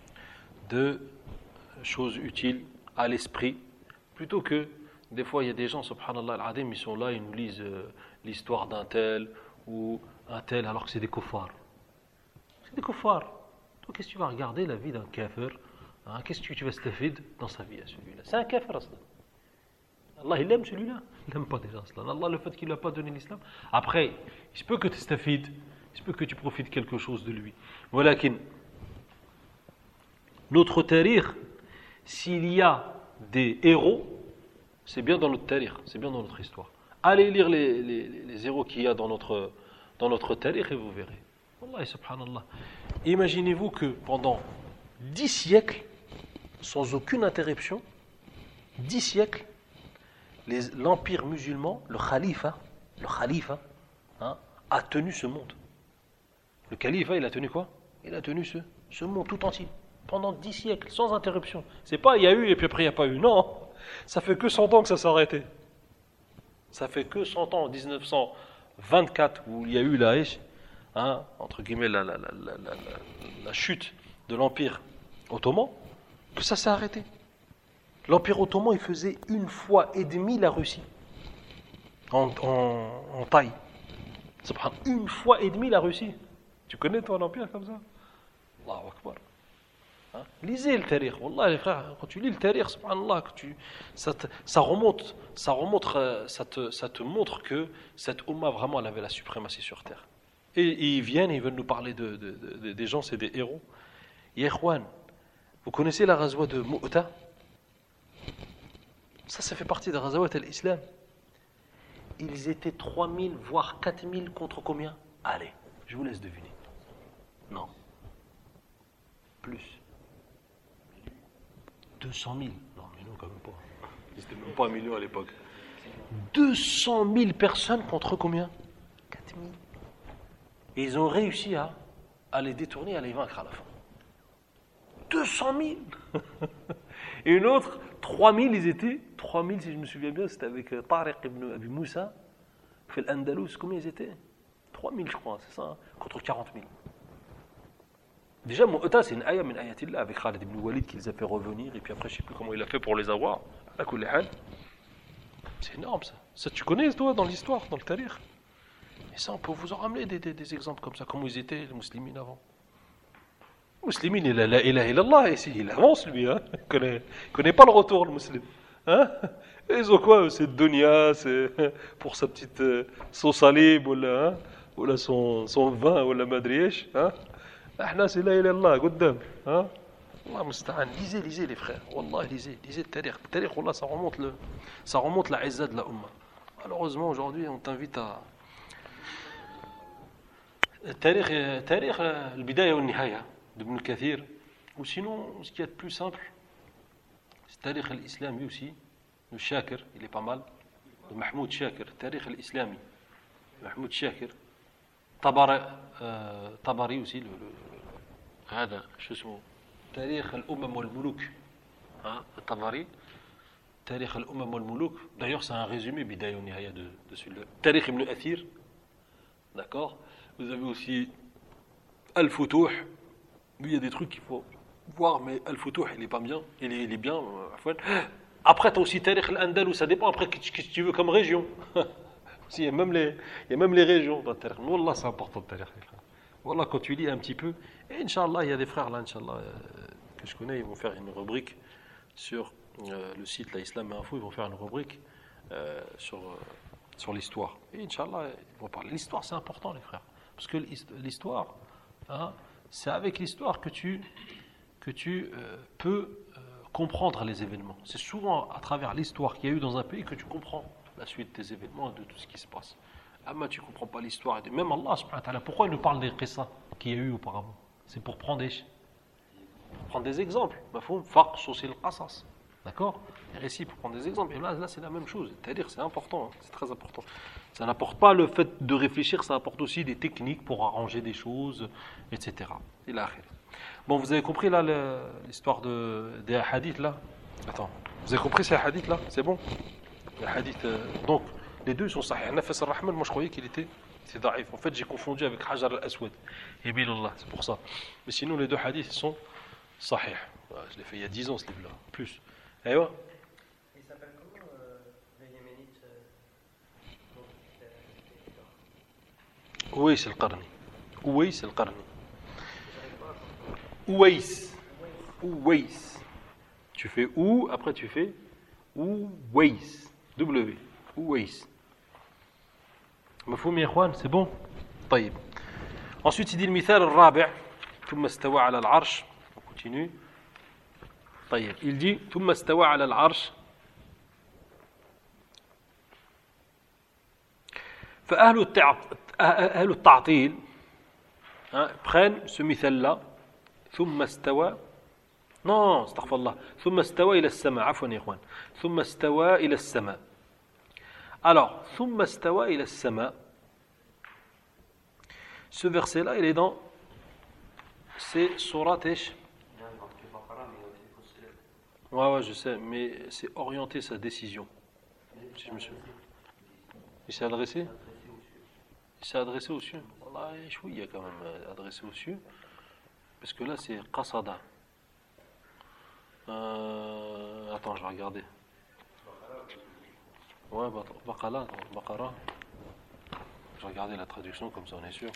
de choses utiles à l'esprit. Plutôt que, des fois, il y a des gens, subhanallah al-azim, ils sont là, ils nous lisent l'histoire d'un tel ou un tel, alors que c'est des kuffars. C'est des kuffars. Toi, qu'est-ce que tu vas regarder la vie d'un kafir, hein? Qu'est-ce que tu vas stafid dans sa vie à celui-là? C'est un kafir, aslan. Allah, il aime celui-là. Il n'aime pas déjà aslan. Allah, le fait qu'il n'a pas donné l'islam. Après, il se peut que tu stafides, il se peut que tu profites quelque chose de lui. Voilà qu'une notre tarikh, s'il y a des héros, c'est bien dans notre tarikh, c'est bien dans notre histoire. Allez lire les héros qu'il y a dans notre tarikh et vous verrez. Wallahi, subhanallah. Imaginez-vous que pendant 10 siècles, sans aucune interruption, 10 siècles, l'empire musulman, le khalifa, hein, a tenu ce monde. Le khalifa, il a tenu quoi? Il a tenu ce monde tout entier. Pendant 10 siècles, sans interruption. C'est pas il y a eu et puis après il n'y a pas eu. Non, ça fait que 100 ans que ça s'est arrêté. Ça fait que 100 ans, en 1924, où il y a eu la hein, entre guillemets, la chute de l'Empire ottoman, que ça s'est arrêté. L'Empire ottoman, il faisait 1,5 fois la Russie en taille. 1,5 fois la Russie. Tu connais ton empire comme ça? Allahu Akbar. Hein? Lisez le tarikh. Wallah, les frères, quand tu lis le tarikh, subhanallah, ça te montre que cette Ummah, vraiment, elle avait la suprématie sur terre. Et ils viennent et ils veulent nous parler des gens, c'est des héros. Ikhwan, vous connaissez la ghazwa de Mu'ta? Ça fait partie de Ghazawat al-Islam. Ils étaient 3000, voire 4000 contre combien? Allez, je vous laisse deviner. Non. Plus. 200 000. Non, mais non, quand même pas. Ils n'étaient même pas 1 million à l'époque. 200 000 personnes contre combien? 4000. Et ils ont réussi à les détourner, à les vaincre à la fin. 200 000. Et une autre, 3000, ils étaient, 3000 si je me souviens bien, c'était avec Tariq ibn Abi Moussa, fait l'Andalous, combien ils étaient? 3000 je crois, c'est ça, hein, contre 40 000. Déjà, Mu'ta, c'est une ayah min ayatillah, avec Khalid ibn Walid qui les a fait revenir, et puis après, je ne sais plus comment il a fait pour les avoir, à kulli hal. C'est énorme ça. Ça, tu connais, toi, dans l'histoire, dans le tarikh. Et ça, on peut vous en ramener des exemples comme ça, comment ils étaient, les musulmans avant. Les musulmans, il a la ilaha illallah, ici, il avance lui, hein. Il connaît pas le retour, le musulman. Hein? Et ils ont quoi? C'est dunya, c'est pour sa petite sauce salib, ou là son vin, ou la madrièche. Hein? Ahna, c'est la ilaha illallah, قدام. Hein? Allah musta'an. Lisez les frères. Wallah, lisez le tarikh. Le tarikh, wallah, ça remonte la izza de la umma. Malheureusement, aujourd'hui, on t'invite à. تاريخ البداية والنهاية d'Ibn Kathir. Ou sinon, ce qui est le plus simple, c'est Tarikh al-Islami aussi. Le Shakir, il est pas mal. Le Mahmoud Shakir, Tarikh al-Islami. Mahmoud Shakir. Tabari aussi. هذا شو اسمه تاريخ الأمم والملوك. Tabari. تاريخ الأمم والملوك. D'ailleurs, c'est un résumé بداية والنهاية de celui-là. Tarikh Ibn Athir. D'accord. Vous avez aussi Al-Futuh. Lui, il y a des trucs qu'il faut voir, mais Al-Futuh, il est pas bien. Il est bien. Après, tu as aussi Tarikh al-Andalus. Ça dépend après ce que tu veux comme région. Il y a même les régions dans le Tarikh. Wallah, c'est important le Tarikh. Wallah, quand tu lis un petit peu. Et Inch'Allah, il y a des frères là, Inch'Allah, que je connais, ils vont faire une rubrique sur le site là, Islam et Info. Ils vont faire une rubrique sur l'histoire. Et Inch'Allah, ils vont parler. L'histoire, c'est important, les frères. Parce que l'histoire, hein, c'est avec l'histoire que tu peux comprendre les événements. C'est souvent à travers l'histoire qu'il y a eu dans un pays que tu comprends la suite des événements et de tout ce qui se passe. Mais tu ne comprends pas l'histoire. Même Allah, subhanahu wa ta'ala, pourquoi il nous parle des qissa qu'il y a eu auparavant? C'est pour prendre des exemples. D'accord? Les récits pour prendre des exemples. Et là c'est la même chose. C'est-à-dire, c'est important, hein, c'est très important. Ça n'apporte pas le fait de réfléchir, ça apporte aussi des techniques pour arranger des choses, etc. Et là, bon, vous avez compris là l'histoire des hadiths là? Attends, vous avez compris ces hadiths là? C'est bon? Les hadiths, donc, les deux sont sahih. Nafas al-Rahman, moi je croyais qu'il était daif. En fait, j'ai confondu avec Hajar al-Aswad. Et billah, c'est pour ça. Mais sinon, les deux hadiths sont sahih. Je l'ai fait il y a 10 ans ce livre-là, plus. Aïwa. Il s'appelle comment le Yéménite Ouais al-Qarni. Ouais al-Qarni. Ouais. Tu fais ou, après tu fais Ouais. W. Ouais. مفهوم يا اخوان c'est bon طيب ensuite il dit le مثال الرابع ثم استوى على العرش on continue طيب il dit ثم استوى على العرش فأهل التعطيل prennent ce مثال là ثم استوى non استغفر الله ثم استوى إلى السماء عفوا يا اخوان ثم استوى إلى السماء. Alors, ثم استوى إلى السماء. Ce verset-là, il est dans. C'est Surat Esh. Ouais, je sais, mais c'est orienter sa décision. Si je me souviens. Il s'est adressé? Il s'est adressé aux cieux. Wallah, oui, il y a quand même adressé aux cieux. Parce que là, c'est Qasada. Attends, je vais regarder. Ouais, Baqara. Je vais regarder la traduction, comme ça on est sûr.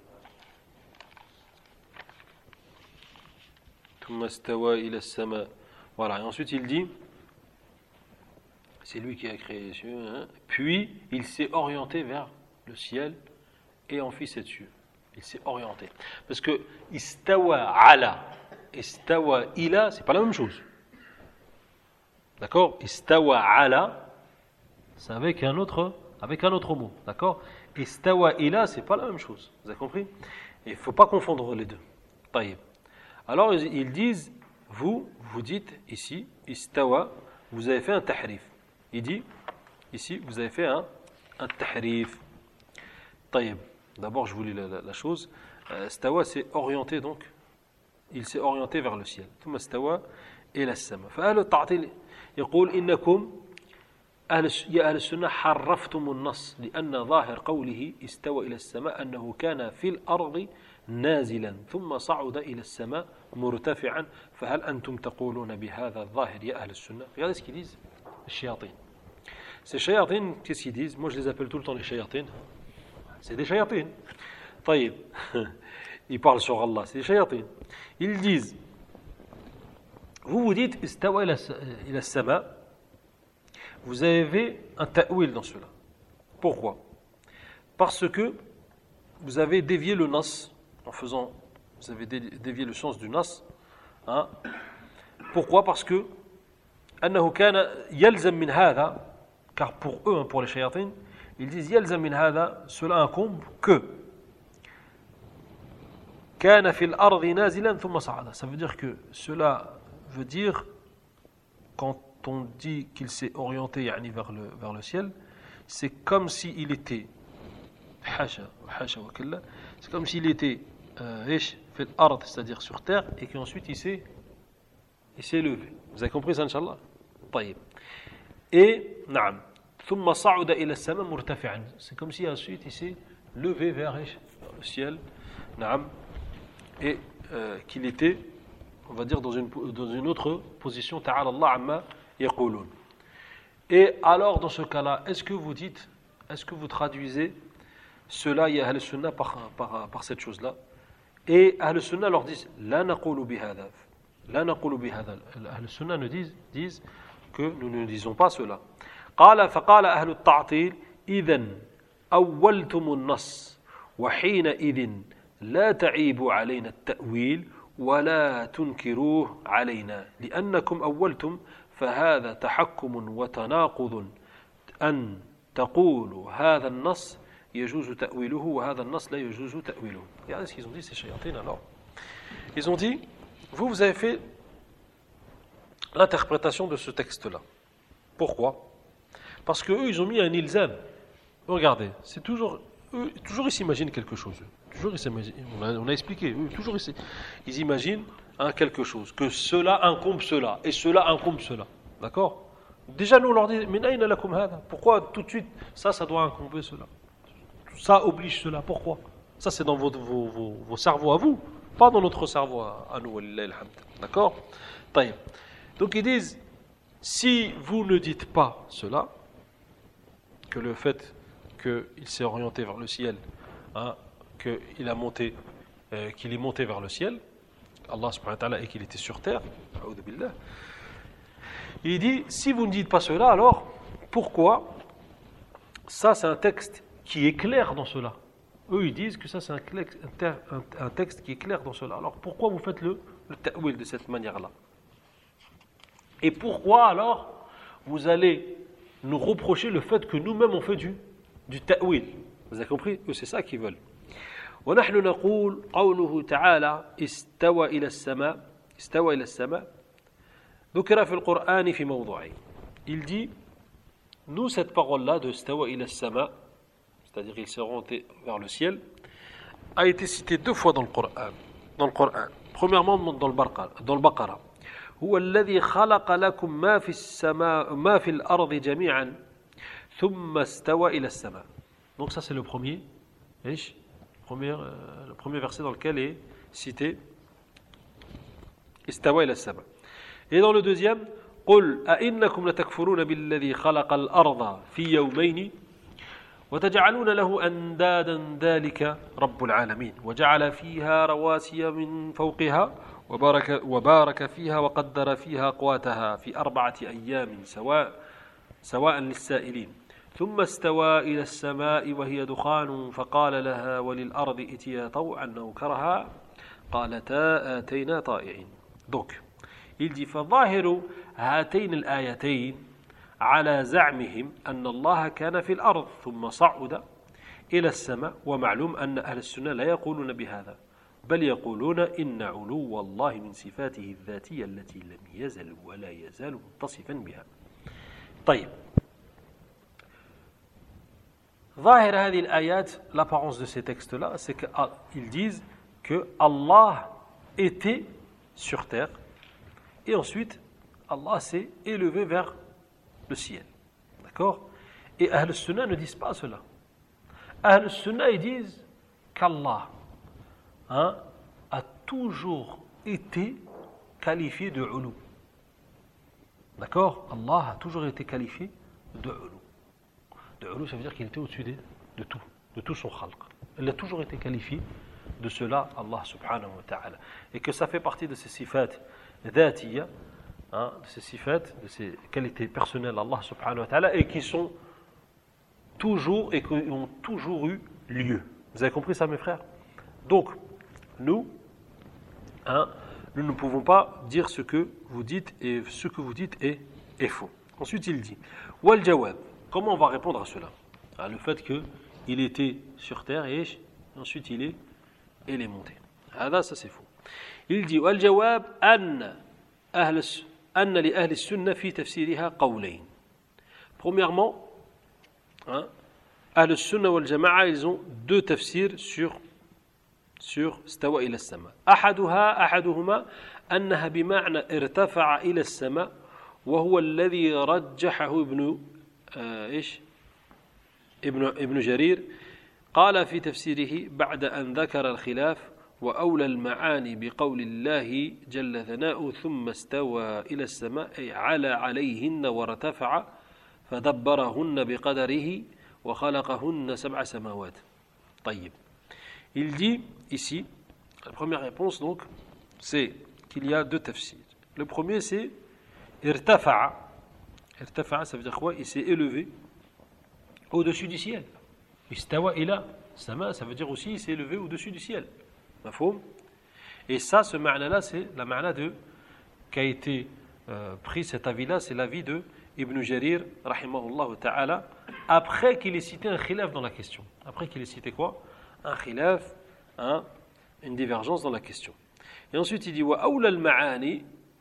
Thumma stawa ila as-sama. Voilà, et ensuite il dit, c'est lui qui a créé les cieux, hein, puis il s'est orienté vers le ciel et en fit 7 cieux. Il s'est orienté. Parce que istawa ala, istawa ila, c'est pas la même chose. D'accord? Istawa ala, c'est avec un autre mot, d'accord? Istawa ila, c'est pas la même chose. Vous avez compris? Il ne faut pas confondre les deux. Taïb. Alors ils disent, vous dites ici, istawa, vous avez fait un tahrif. Il dit, ici, vous avez fait un tahrif. Taïb. D'abord, je vous lis la chose. Istawa, c'est orienté donc. Il s'est orienté vers le ciel. ثم استوى إلى السماء. فأهل التعطيل يقول إنكم يا أهل السنة حرفتم النص لأن ظاهر قوله استوى إلى السماء أنه كان في الأرض نازلا ثم صعد إلى السماء مرتفعا فهل أنتم تقولون بهذا الظاهر يا أهل السنة؟ Regardez ce qu'ils disent, الشياطين. Ces shayatin, qu'est-ce qu'ils disent? Moi je les appelle tout le temps les shayatin. C'est des shayatin. Taïb. Ils parlent sur Allah, c'est des shayatin. Ils disent, vous dites istawa ila sama, vous avez un ta'wil dans cela. Pourquoi? Parce que vous avez dévié le nas en faisant, vous avez dévié le sens du nas. Hein? Pourquoi? Parce que أنه كان يلزم من هذا, car pour eux, pour les shayatin, ils disent يلزم من هذا, cela incombe que كان في الأرض نازلا ثم صعد. Ça veut dire que cela veut dire quand on dit qu'il s'est orienté yani vers le ciel, c'est comme s'il était c'est comme s'il était في الأرض, c'est-à-dire sur terre, et qu'ensuite il s'est levé. Vous avez compris ça, Inch'Allah? طيب. Et نعم ثم صعد إلى السماء مرتفعا, c'est comme si ensuite il s'est levé vers le ciel, نعم, et qu'il était, on va dire, dans une autre position. تعالى الله عما يقولون. Et alors dans ce cas-là, est-ce que vous traduisez cela, il y a Ahl Sunnah par cette chose-là, et Ahl Sunnah leur disent لا نقول بهذا, لا نقول بهذا. Ahl Sunnah nous disent que nous ne disons pas cela. فقال أهل التعطيل إذن أولتم النص وحينئذ لا تعيبوا علينا التأويل ولا تنكروه علينا لأنكم أولتم فهذا تحكم وتناقض أن تقولوا هذا النص يجوز تأويله وهذا النص لا يجوز تأويله. Regardez ce qu'ils ont dit, ces shayatin. Alors, ils ont dit, vous avez fait l'interprétation de ce texte-là. Pourquoi? Parce que eux, ils ont mis un ilzam. Regardez, c'est toujours ils s'imaginent quelque chose. Toujours ils s'imaginent. On a expliqué. Eux, toujours ils imaginent quelque chose, que cela incombe cela et cela incombe cela. D'accord? Déjà, nous on leur dit, min ayna lakum hada? Pourquoi tout de suite ça doit incomber cela? Ça oblige cela. Pourquoi? Ça, c'est dans vos cerveaux à vous, pas dans notre cerveau à nous. D'accord? Donc, ils disent, si vous ne dites pas cela, que le fait qu'il s'est orienté vers le ciel, hein, qu'il est monté vers le ciel, Allah subhanahu wa ta'ala, et qu'il était sur terre, il dit, si vous ne dites pas cela, alors pourquoi? Ça, c'est un texte qui est clair dans cela. Eux, ils disent que ça, c'est un texte qui est clair dans cela. Alors, pourquoi vous faites le ta'wil de cette manière-là? Et pourquoi, alors, vous allez nous reprocher le fait que nous-mêmes, on fait du ta'wil? Vous avez compris? Eux, c'est ça qu'ils veulent. ونحن نقول قوله تعالى استوى إلى السماء ذكر في القرآن في موضوعين. Il dit, nous, cette parole-là de استوى إلى السماء, c'est-à-dire il s'est orienté vers le ciel, a été citée 2 fois dans le Coran. Premièrement dans le Baqara. هو الذي خلق لكم ما في الأرض جميعا ثم استوى إلى السماء. Donc ça c'est le premier verset dans lequel est cité استوى إلى السماء. Et dans le deuxième, قل أئنكم لتكفرون بالذي خلق الأرض في يومين وتجعلون له أندادا ذلك رب العالمين وجعل فيها رواسي من فوقها وبارك فيها وقدر فيها أقواتها في 4 أيام سواء للسائلين ثم استوى إلى السماء وهي دخان فقال لها وللأرض ائتيا طوعا أو كرها قالتا آتينا طائعين. Donc, il dit فظاهر هاتين الآيتين على زعمهم أن الله كان في الأرض ثم صعد إلى السماء ومعلوم أن أهل السنة لا يقولون بهذا بل يقولون إن علو الله من صفاته الذاتية التي لم يزل ولا يزال متصفا بها. طيب. ظاهر هذه الآيات, l'apparence de ces textes-là, c'est qu'ils disent que Allah était sur terre et ensuite Allah s'est élevé vers le ciel. D'accord? Et Ahl Sunnah ne disent pas cela. Ahl Sunnah, ils disent qu'Allah a toujours été qualifié de ulu. D'accord? Allah a toujours été qualifié de ulu. De ulu, ça veut dire qu'il était au-dessus de tout son khalq. Il a toujours été qualifié de cela, Allah subhanahu wa ta'ala. Et que ça fait partie de ses sifat dhatiya, de ses sifat, de ses qualités personnelles, Allah subhanahu wa ta'ala, et qui sont toujours, et qui ont toujours eu lieu. Vous avez compris ça, mes frères? Donc, nous ne pouvons pas dire ce que vous dites, et ce que vous dites est faux. Ensuite, il dit, wal jawab. Comment on va répondre à cela? Le fait qu'il était sur terre et ensuite il est monté. Ça c'est faux. Il dit, wal jawab an li ahli sunnah fi tafsiriha qawlayn. Premièrement, ahl sunnah wal jama'a, ils ont deux tafsirs sur استوى إلى السماء. أحدهما أنها بمعنى ارتفع إلى السماء وهو الذي رجحه ابن جرير قال في تفسيره بعد أن ذكر الخلاف وأولى المعاني بقول الله جل ثناؤه ثم استوى إلى السماء أي على عليهن وارتفع فدبرهن بقدره وخلقهن 7 سماوات. طيب. Il dit ici, la première réponse donc, c'est qu'il y a deux tafsirs. Le premier c'est irtafa'a. Irtafa'a, ça veut dire quoi? Il s'est élevé au-dessus du ciel. Istawa ila sama, ça veut dire aussi il s'est élevé au-dessus du ciel. Mafhoum? Et ça, ce ma'na-là, c'est la ma'na qu'a été pris cet avis-là, c'est l'avis de Ibn Jarir, rahimahullah ta'ala, après qu'il ait cité un khilaf dans la question. Après qu'il ait cité quoi? Un khilaf, une divergence dans la question. Et ensuite il dit wa awla al-ma'ani,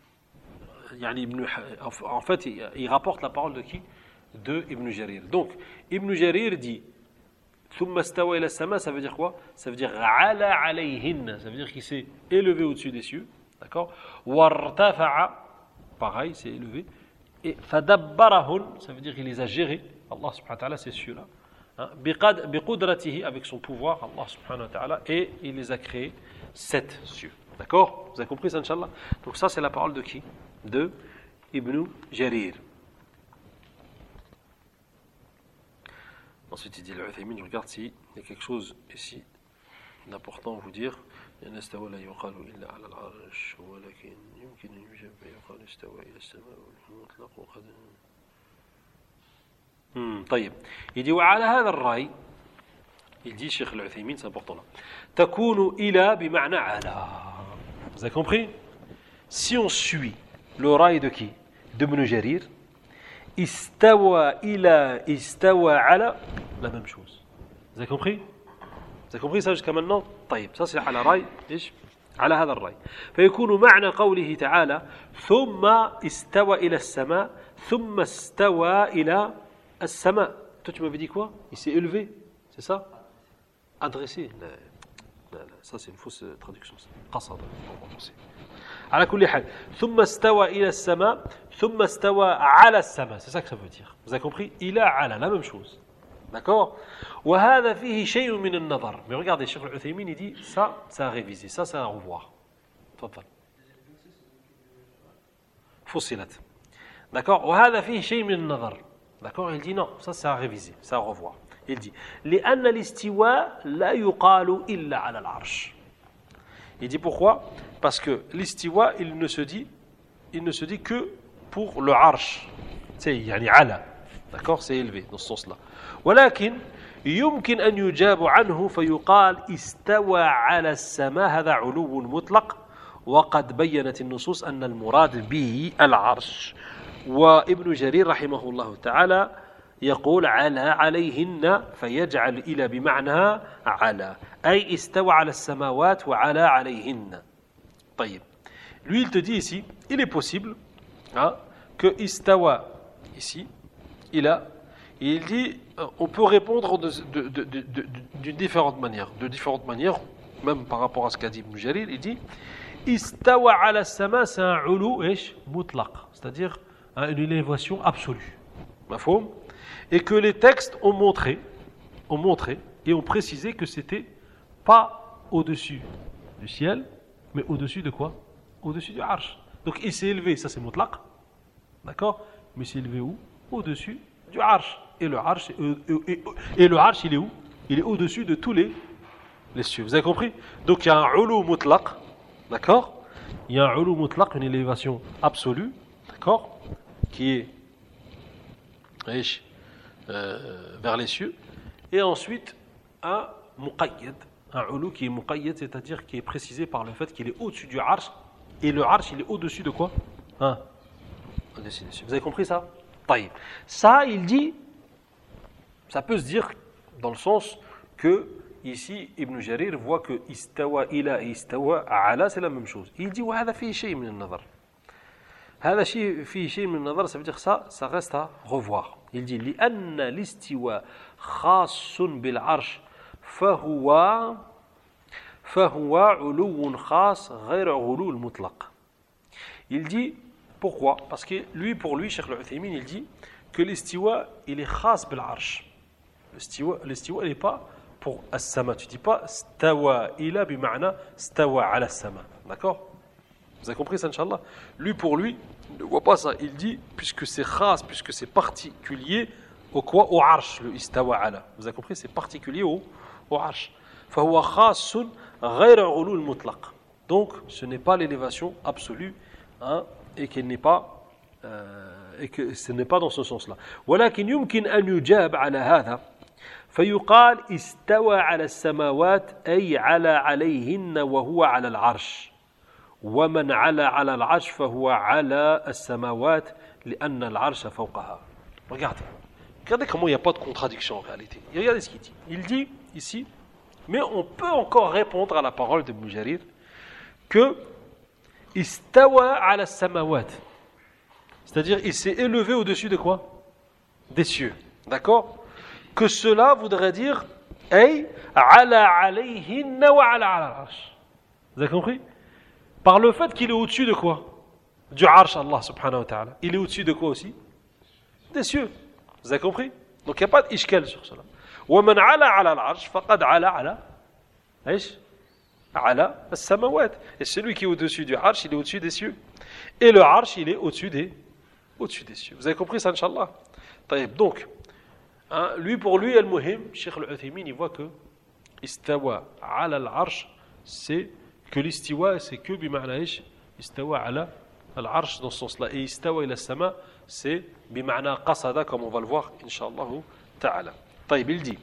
en fait il rapporte la parole de qui? De Ibn Jarir. Donc Ibn Jarir dit thumma stawa ila as-sama, ça veut dire quoi? Ça veut dire ala alayhin, ça veut dire qu'il s'est élevé au-dessus des cieux, d'accord? Wartafa'a, pareil, s'est élevé, et fadabbarahun, ça veut dire qu'il les a gérés, Allah subhanahu wa ta'ala, ces cieux-là, biqudratihi, avec son pouvoir, Allah subhanahu wa ta'ala, et il les a créés 7 cieux. D'accord? Vous avez compris ça, Inch'Allah? Donc ça, c'est la parole de qui? De Ibn Jarir. Ensuite, il dit l'Uthaymin, je regarde s'il y a quelque chose ici d'important à vous dire. لأن استوى لا يقال إلا على العرش ولكن يمكن أن يجاب يقال استوى إلى السماء والمطلق وقد طيب. Il dit وعلى هذا الرأي, il dit Cheikh Al-Uthaymin, c'est important là, تكون إلى بمعنى على. Vous avez compris? Si on suit le rail de qui? De Ibn Jarir, استوى إلى استوى على, la même chose. Vous avez compris? Vous avez compris ça jusqu'à maintenant? طيب, ça c'est على رأي إيش؟ على هذا الرأي. فيكون معنى قوله تعالى ثم استوى إلى السماء ثم استوى إلى السماء. Toi tu m'avais dit quoi? Il s'est élevé, c'est ça? Adressé. Ça c'est une fausse traduction. قصد. على كل حال ثم استوى إلى السماء ثم استوى على السماء. C'est ça que ça veut dire. Vous avez compris? إلى على, la même chose. D'accord? وهذا فيه شيء من النظر. Mais regardez, Cheikh Al-Uthaymin il dit ça, c'est à réviser, ça c'est à revoir. تفضل. فصلت. D'accord? وهذا فيه شيء من النظر. D'accord? Il dit non, ça c'est à réviser, c'est à revoir. Il dit لأن الاستواء لا يقال إلا على العرش. Il dit pourquoi? Parce que l'istiwa, il ne se dit que pour le arsh. C'est يعني على. D'accord? C'est élevé dans ce sens-là. ولكن يمكن أن يجاب عنه فيقال استوى على السماء, هذا علو مطلق وقد بينت النصوص أن المراد به العرش. وابن جرير رحمه الله تعالى يقول على عليهن فيجعل إلى بمعنى على, أي استوى على السماوات وعلى عليهن. طيب. Lui il te dit ici, il est possible que istawa ici, il dit on peut répondre d'une différente manière, même par rapport à ce qu'a dit Ibn Jarir. Il dit istawa ala sama, c'est un ulu ish mutlaq, c'est-à-dire une élévation absolue, mafhoum, et que les textes ont montré et ont précisé que c'était pas au-dessus du ciel, mais au-dessus de quoi? Au-dessus du arsh. Donc il s'est élevé, ça c'est mutlaq, d'accord, mais il s'est élevé où? Au-dessus du arsh. et le arsh, et le arsh, il est où? Il est au-dessus de tous les cieux. Vous avez compris? Donc il y a un ulu mutlaq, d'accord? Il y a un ulu mutlaq, une élévation absolue, d'accord? Qui est vers les cieux. Et ensuite, un muqayyad, un ulu qui est muqayyad, c'est-à-dire qui est précisé par le fait qu'il est au-dessus du arsh, et le arsh, il est au-dessus de quoi? Au-dessus des cieux. Vous avez compris ça? Taïb. Ça, il dit, ça peut se dire dans le sens que ici, Ibn Jarir voit que istawa ila et istawa ala, c'est la même chose. Il dit, wa hadha fi shay min al-nazar. Hadha fi shay min al-nazar, ça veut dire ça reste à revoir. Il dit, li anna l'istiwa khassun bil arsh, fahuwa uluwun khas ghayr ulu al-mutlaq. Il dit, pourquoi? Parce que pour lui, Cheikh Al-Uthaymin, il dit que l'istiwa, il est khas bil arsh. L'istiwa, il n'est pas pour as-sama. Tu ne dis pas stawa ila bima'na stawa ala as-sama. D'accord? Vous avez compris ça, Inch'Allah? Pour lui, il ne voit pas ça. Il dit, puisque c'est khas, puisque c'est particulier, au quoi? Au arsh, le istawa ala. Vous avez compris? C'est particulier au arsh. Fahuwa khasun ghayra ulu al-mutlaq. Donc, ce n'est pas l'élévation absolue, hein, et qu'elle n'est pas et que ce n'est pas dans ce sens-là. ولكن يمكن أن يجاب على هذا فيقال استوى على السماوات أي عليهن وهو على العرش ومن على العرش فهو على السماوات لأن العرش فوقها. Regardez comment il n'y a pas de contradiction en réalité. Et regardez ce qu'il dit. Il dit ici, mais on peut encore répondre à la parole de Mujarir que istawa ala samawat, c'est-à-dire il s'est élevé au-dessus de quoi? Des cieux, d'accord? Que cela voudrait dire ay ala alayhinna wa ala al-arsh. Vous avez compris? Par le fait qu'il est au-dessus de quoi? Du arsh, Allah subhanahu wa ta'ala. Il est au-dessus de quoi aussi? Des cieux. Vous avez compris? Donc il n'y a pas d'ishkal sur cela. Wa man ala al-arsh faqad ala ايش على السماوات. Et celui qui est au-dessus du arsh, il est au-dessus des cieux. Et le arsh, il est au-dessus des cieux. Vous avez compris ça, Inch'Allah? Donc, hein, pour lui, al-muhim, Cheikh Al-Uthaymin, il voit que istawa ala al-arsh, c'est que l'istiwa, c'est que bima'na ish, istawa ala al-arsh dans ce sens-là. Et istawa ila sama, c'est bima'na qasada, comme on va le voir, Inch'Allah ta'ala. Il dit,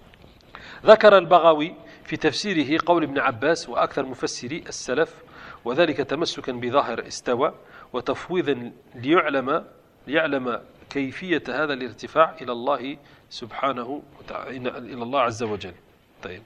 ذكر البغوي في تفسيره قول ابن عباس وأكثر مفسري السلف وذلك تمسكا بظاهر استوى وتفويضا ليعلم كيفية هذا الارتفاع إلى الله سبحانه وتعالى إلى الله عز وجل. طيب.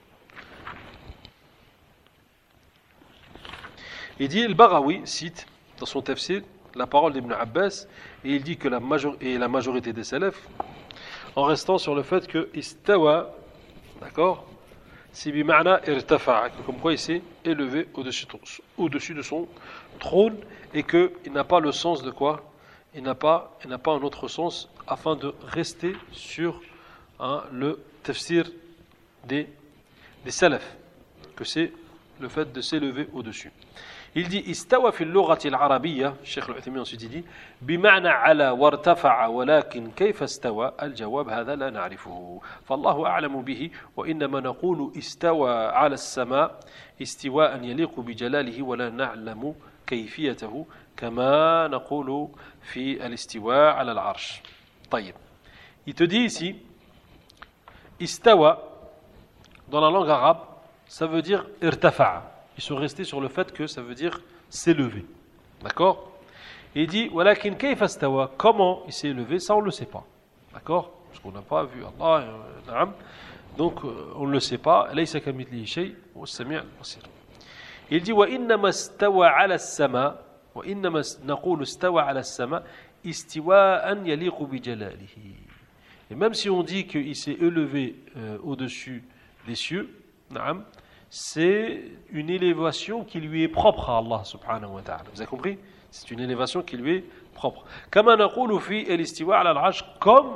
Il dit, al-Baghawi cite dans son tafsir la parole d'Ibn Abbas et il dit que la majorité des salafs en restant sur le fait que istawa, d'accord, c'est bima'na irtafa'a, comme quoi il s'est élevé au-dessus de son trône et qu'il n'a pas le sens de quoi? Il n'a pas un autre sens afin de rester sur le tafsir des salafs, que c'est le fait de s'élever au-dessus. Il dit istawa fi al-lughati al-arabiyya, Cheikh Al-Uthaymin ensuite dit bima'na ala wartafa'a walakin kayfa istawa al-jawab hadha la na'rifuhu fallahu a'lamu bihi wa innama naqulu istawa ala as-sama' istiwa'an yaliqu bi jalalihi wa la na'lamu kayfiyatahu kama naqulu fi al-istiwa' ala al-'arsh. طيب. Il te dit ici istawa dans la langue arabe, ça veut dire irtafa'a. Ils sont restés sur le fait que ça veut dire s'élever. D'accord? Et il dit walakin kayfa istawa, comment il s'est élevé, ça on ne le sait pas. D'accord? Parce qu'on n'a pas vu Allah. Donc on ne le sait pas. Laysa kamithlihi shay wa as-sami' al-basir. Il dit wa innama istawa ala as-sama, wa innama naqulu istawa ala as-sama istiwa'an yaliqu bi jalalihi. Et même si on dit qu'il s'est élevé au-dessus des cieux, na'am, c'est une élévation qui lui est propre à Allah subhanahu wa ta'ala. Vous avez compris? C'est une élévation qui lui est propre. Kama naqulu fi al-istiwa' ala al-'arsh, comme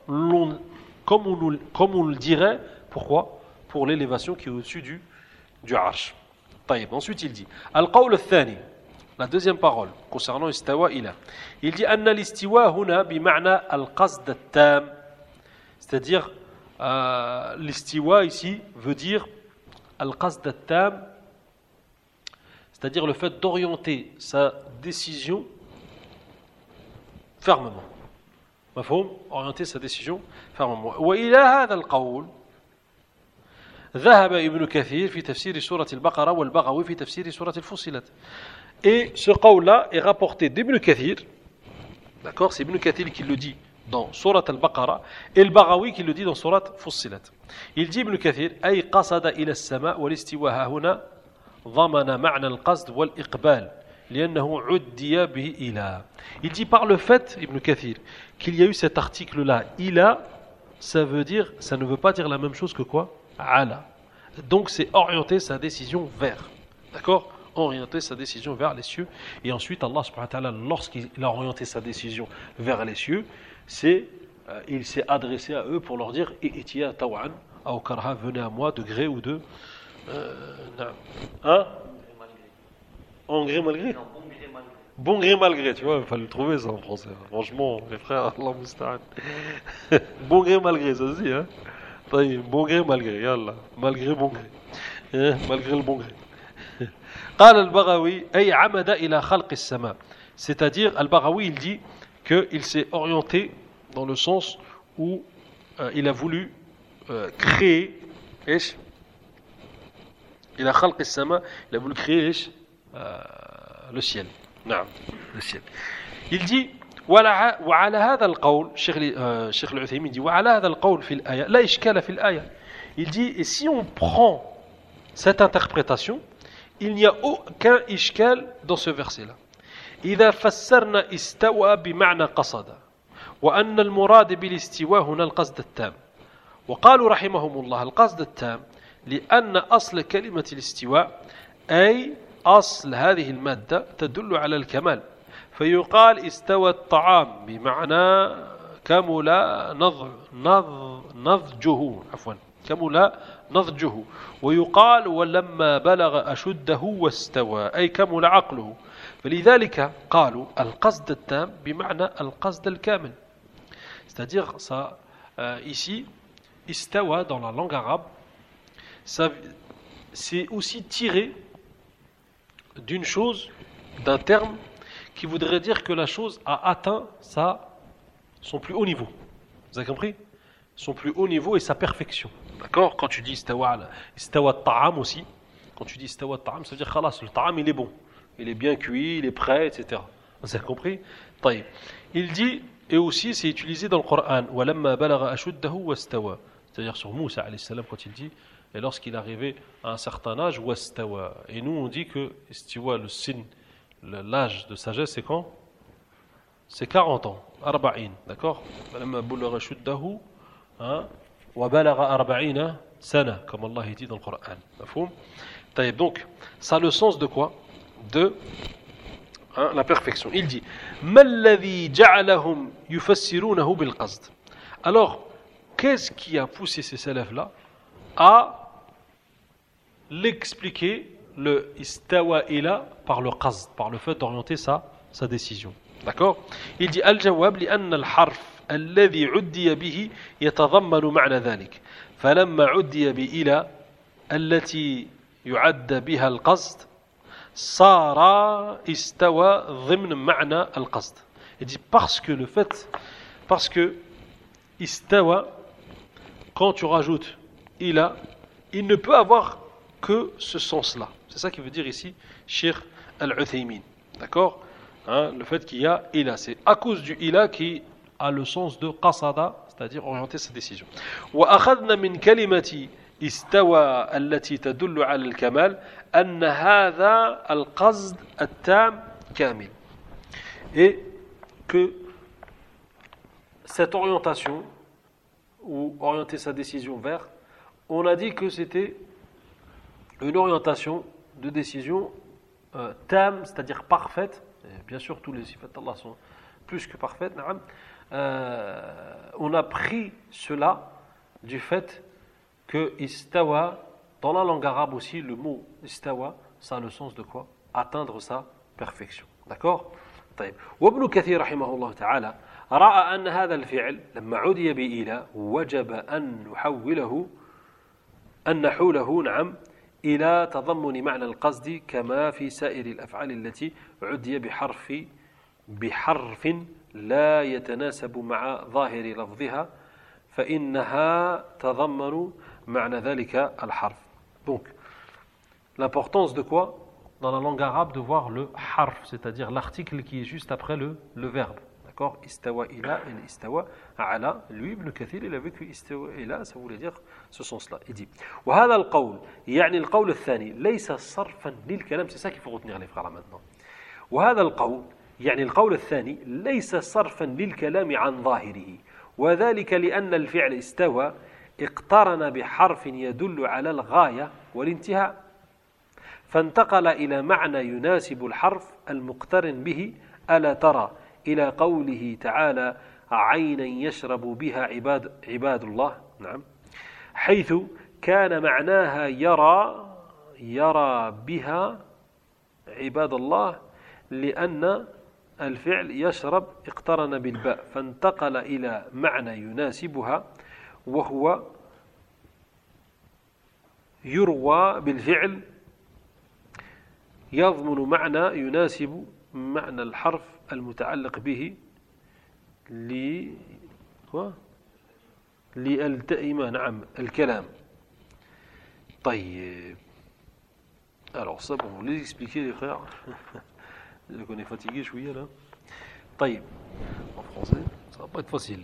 on le dirait, pourquoi? Pour l'élévation qui est au-dessus du arsh. طيب. Ensuite il dit al-qawl al-thani, la deuxième parole concernant istawa ila. Il dit anna al-istiwa huna bi ma'na al-qasd at-tam, C'est-à-dire, l'istiwa ici veut dire al-qasd at-tam, c'est-à-dire le fait d'orienter sa décision fermement. مفهوم؟ orienter sa décision fermement. وإلى هذا القول ذهب ابن كثير في تفسير سورة البقرة والبغوي في تفسير سورة الفصلت. Et ce qawl-là est rapporté d'Ibn Kathir, d'accord, c'est Ibn Kathir qui le dit dans Surat al-Baqarah et le Baghawi qui le dit dans Surat Fussilat. Il dit Ibn Kathir أي قصد إلى السماء والاستواء هنا ضمن معنى القصد والإقبال لأنه عدي به إلى. Il dit par le fait, Ibn Kathir, qu'il y a eu cet article-là, إلى, ça ne veut pas dire la même chose que quoi? Ala. Donc c'est orienter sa décision vers. D'accord? Orienter sa décision vers les cieux. Et ensuite, Allah subhanahu wa ta'ala, lorsqu'il a orienté sa décision vers les cieux, il s'est adressé à eux pour leur dire I'tiya taw'an aw karha, venez à moi de gré ou de. Hein? En gré malgré? Non, bon gré malgré. Bon gré malgré, tu vois, il fallait le trouver ça en français. Franchement, les frères, Allah musta'an. Bon gré malgré, ça se dit, hein? Bon gré malgré, yallah. Malgré bon gré. Malgré le bon gré. قال البغوي أي عمد إلى خلق السماء. C'est-à-dire, Al-Baghawi, il dit qu'il s'est orienté dans le sens où il a voulu créer il a خلق السماء, il a voulu créer le ciel. نعم, le ciel. Il dit وعلى هذا القول شيخ العثيمين dit وعلى هذا القول في الآية لا إشكال في الآية. Il dit et si on prend cette interprétation, il n'y a aucun ishkal dans ce verset-là. إذا فسرنا استوى بمعنى قصد وأن المراد بالاستواء هنا القصد التام. وقالوا رحمهم الله القصد التام لأن أصل كلمة الاستواء أي أصل هذه المادة تدل على الكمال. فيقال استوى الطعام بمعنى كمل نضجه عفوا كمل نضجه. ويقال ولما بلغ أشده واستوى أي كمل عقله. فلذلك قالوا القصد التام بمعنى القصد الكامل. C'est-à-dire ça ici istawa dans la langue arabe ça, c'est aussi tiré d'une chose, d'un terme qui voudrait dire que la chose a atteint son plus haut niveau. Vous avez compris? Son plus haut niveau et sa perfection. D'accord? Quand tu dis istawa ta'am aussi, quand tu dis istawa ta'am, ça veut dire khalas, le ta'am il est bon, il est bien cuit, il est prêt, etc. Vous avez compris? طيب. Il dit, et aussi c'est utilisé dans le Coran, walamma balagha ashuddahu wastawa. C'est-à-dire sur Moussa alayhi salam quand il dit, et lorsqu'il est arrivé à un certain âge, wastawa. Et nous on dit que istiwa, le sin, l'âge de sagesse, c'est quand? C'est 40 ans, arba'in, d'accord? Walamma balagha ashuddahu وبلغ 40 سنة comme Allah dit dans le Coran. مفهوم؟ طيب, donc ça a le sens de quoi? De la perfection. Il dit ما الذي جعلهم يفسرونه بالقصد. Alors qu'est-ce qui a poussé ces salafs là à l'expliquer le istawa ila par le qasd, par le fait d'orienter sa décision. D'accord? Il dit al-jawab لأن الحرف الذي عدي به يتضمن معنى ذلك فلما عدي بإلى التي يعد بها القصد صار استوى ضمن معنى القصد. Il dit parce que istawa, quand tu rajoutes ila, il ne peut avoir que ce sens-là. C'est ça qui veut dire ici Cheikh Al-Uthaymin. D'accord? Le fait qu'il y a ila, c'est à cause du ila qui a le sens de qasada, c'est-à-dire orienter sa décision. وأخذنا من كلمة استوى التي تدل على الكمال أن هذا القصد التام كامل. Et que cette orientation, ou orienter sa décision vers, on a dit que c'était une orientation de décision tam, c'est-à-dire parfaite. Et bien sûr, tous les sifat d'Allah sont plus que parfaites. On a pris cela du fait que istawa, dans la langue arabe aussi, le mot istawa, ça a le sens de quoi? Atteindre sa perfection. D'accord? وابن كثير رحمه الله تعالى رأى أن هذا الفعل لما عُدي بإلى وجب أن نحوله نعم إلى تضمن معنى القصد كما في سائر الأفعال التي عُدي بحرف لا يتناسب مع ظاهر لفظها فإنها تضمن معنى ذلك الحرف. Donc, l'importance de quoi dans la langue arabe de voir le harf, c'est-à-dire l'article qui est juste après le verbe. D'accord? Istawa ila et istawa ala. Lui, Ibn Kathir, il a vu que istawa ila, ça voulait dire ce sens-là. Il dit وهذا القول يعني القول الثاني ليس صرفا للكلام. C'est ça qu'il faut retenir les frères là maintenant. وهذا القول يعني القول الثاني ليس صرفا للكلام عن ظاهره وذلك لأن الفعل استوى اقترن بحرف يدل على الغاية والانتهاء فانتقل إلى معنى يناسب الحرف المقترن به ألا ترى إلى قوله تعالى عينا يشرب بها عباد الله نعم حيث كان معناها يرى بها عباد الله لأن الفعل يشرب اقترن بالباء فانتقل إلى معنى يناسبها وهو يروى بالفعل يضمن معنى يناسب معنى الحرف المتعلق به ليلتئم نعم الكلام. طيب alors ça pour vous les expliquer les frères je connais fatigué شوية là. طيب en français ça va pas être facile.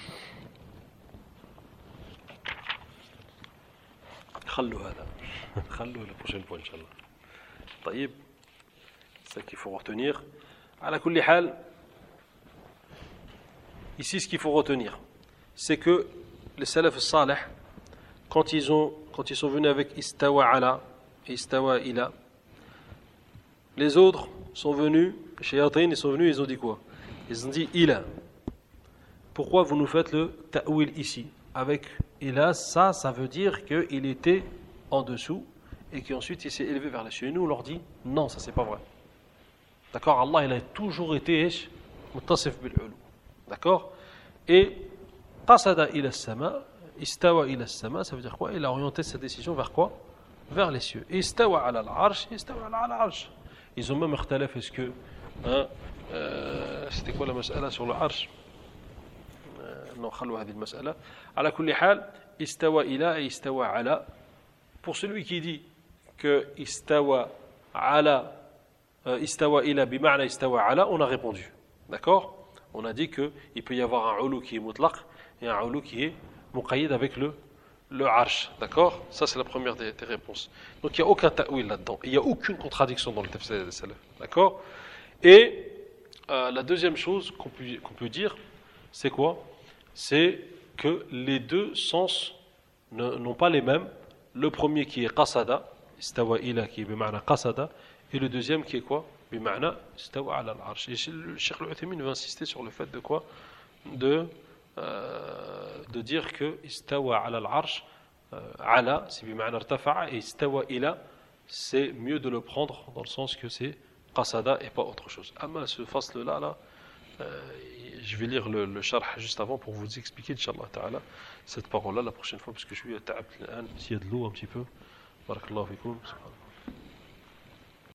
خلوا la prochaine fois inchallah. طيب c'est ça qu'il faut retenir. على كل حال ici ce qu'il faut retenir c'est que les salaf salih quand ils sont venus avec istawa ala et istawa ila les autres sont venus shayatin ils sont venus ils ont dit quoi? Ils ont dit ila. Pourquoi vous nous faites le ta'wil ici avec ila? Ça veut dire qu'il était en dessous et qu'ensuite il s'est élevé vers les cieux. Et nous on leur dit non, ça c'est pas vrai. D'accord? Allah il a toujours été muttasif bil ulu. D'accord? Et qasada ila as-sama, istawa ila as-sama, ça veut dire quoi? Il a orienté sa décision vers quoi? Vers les cieux. Et istawa ala al-arsh, istawa ala al-arsh. Ils ont même اختلف est-ce que c'était quoi la mas'ala sur le arsh? Non, خلوا هذه المسألة. على كل حال istawa ila et istawa ala. Pour celui qui dit que istawa ala istawa ila bima'na istawa ala, on a répondu. D'accord? On a dit qu'il peut y avoir un ulu qui est mutlaq et un ulu qui est muqayyid avec le arsh. D'accord? Ça c'est la première des réponses. Donc il n'y a aucun ta'wil là-dedans. Il n'y a aucune contradiction dans le tafsir des salaf. D'accord? Et la deuxième chose qu'on peut dire, c'est quoi? C'est que les deux sens n'ont pas les mêmes. Le premier qui est qasada, istawa ila qui est bima'na qasada, et le deuxième qui est quoi? Bima'na istawa ala al-arsh. Et le Cheikh Al-Uthaymin va insister sur le fait de quoi? De dire que istawa ala al-arsh, ala c'est bima'na irtafa'a, et istawa ila c'est mieux de le prendre dans le sens que c'est qasada et pas autre chose. Amma ce fasl là, je vais lire le sharh juste avant pour vous expliquer Inch'Allah ta'ala cette parole là la prochaine fois parce que je suis ta'ab s'il y a de l'eau un petit peu. Barakallahu fikoum.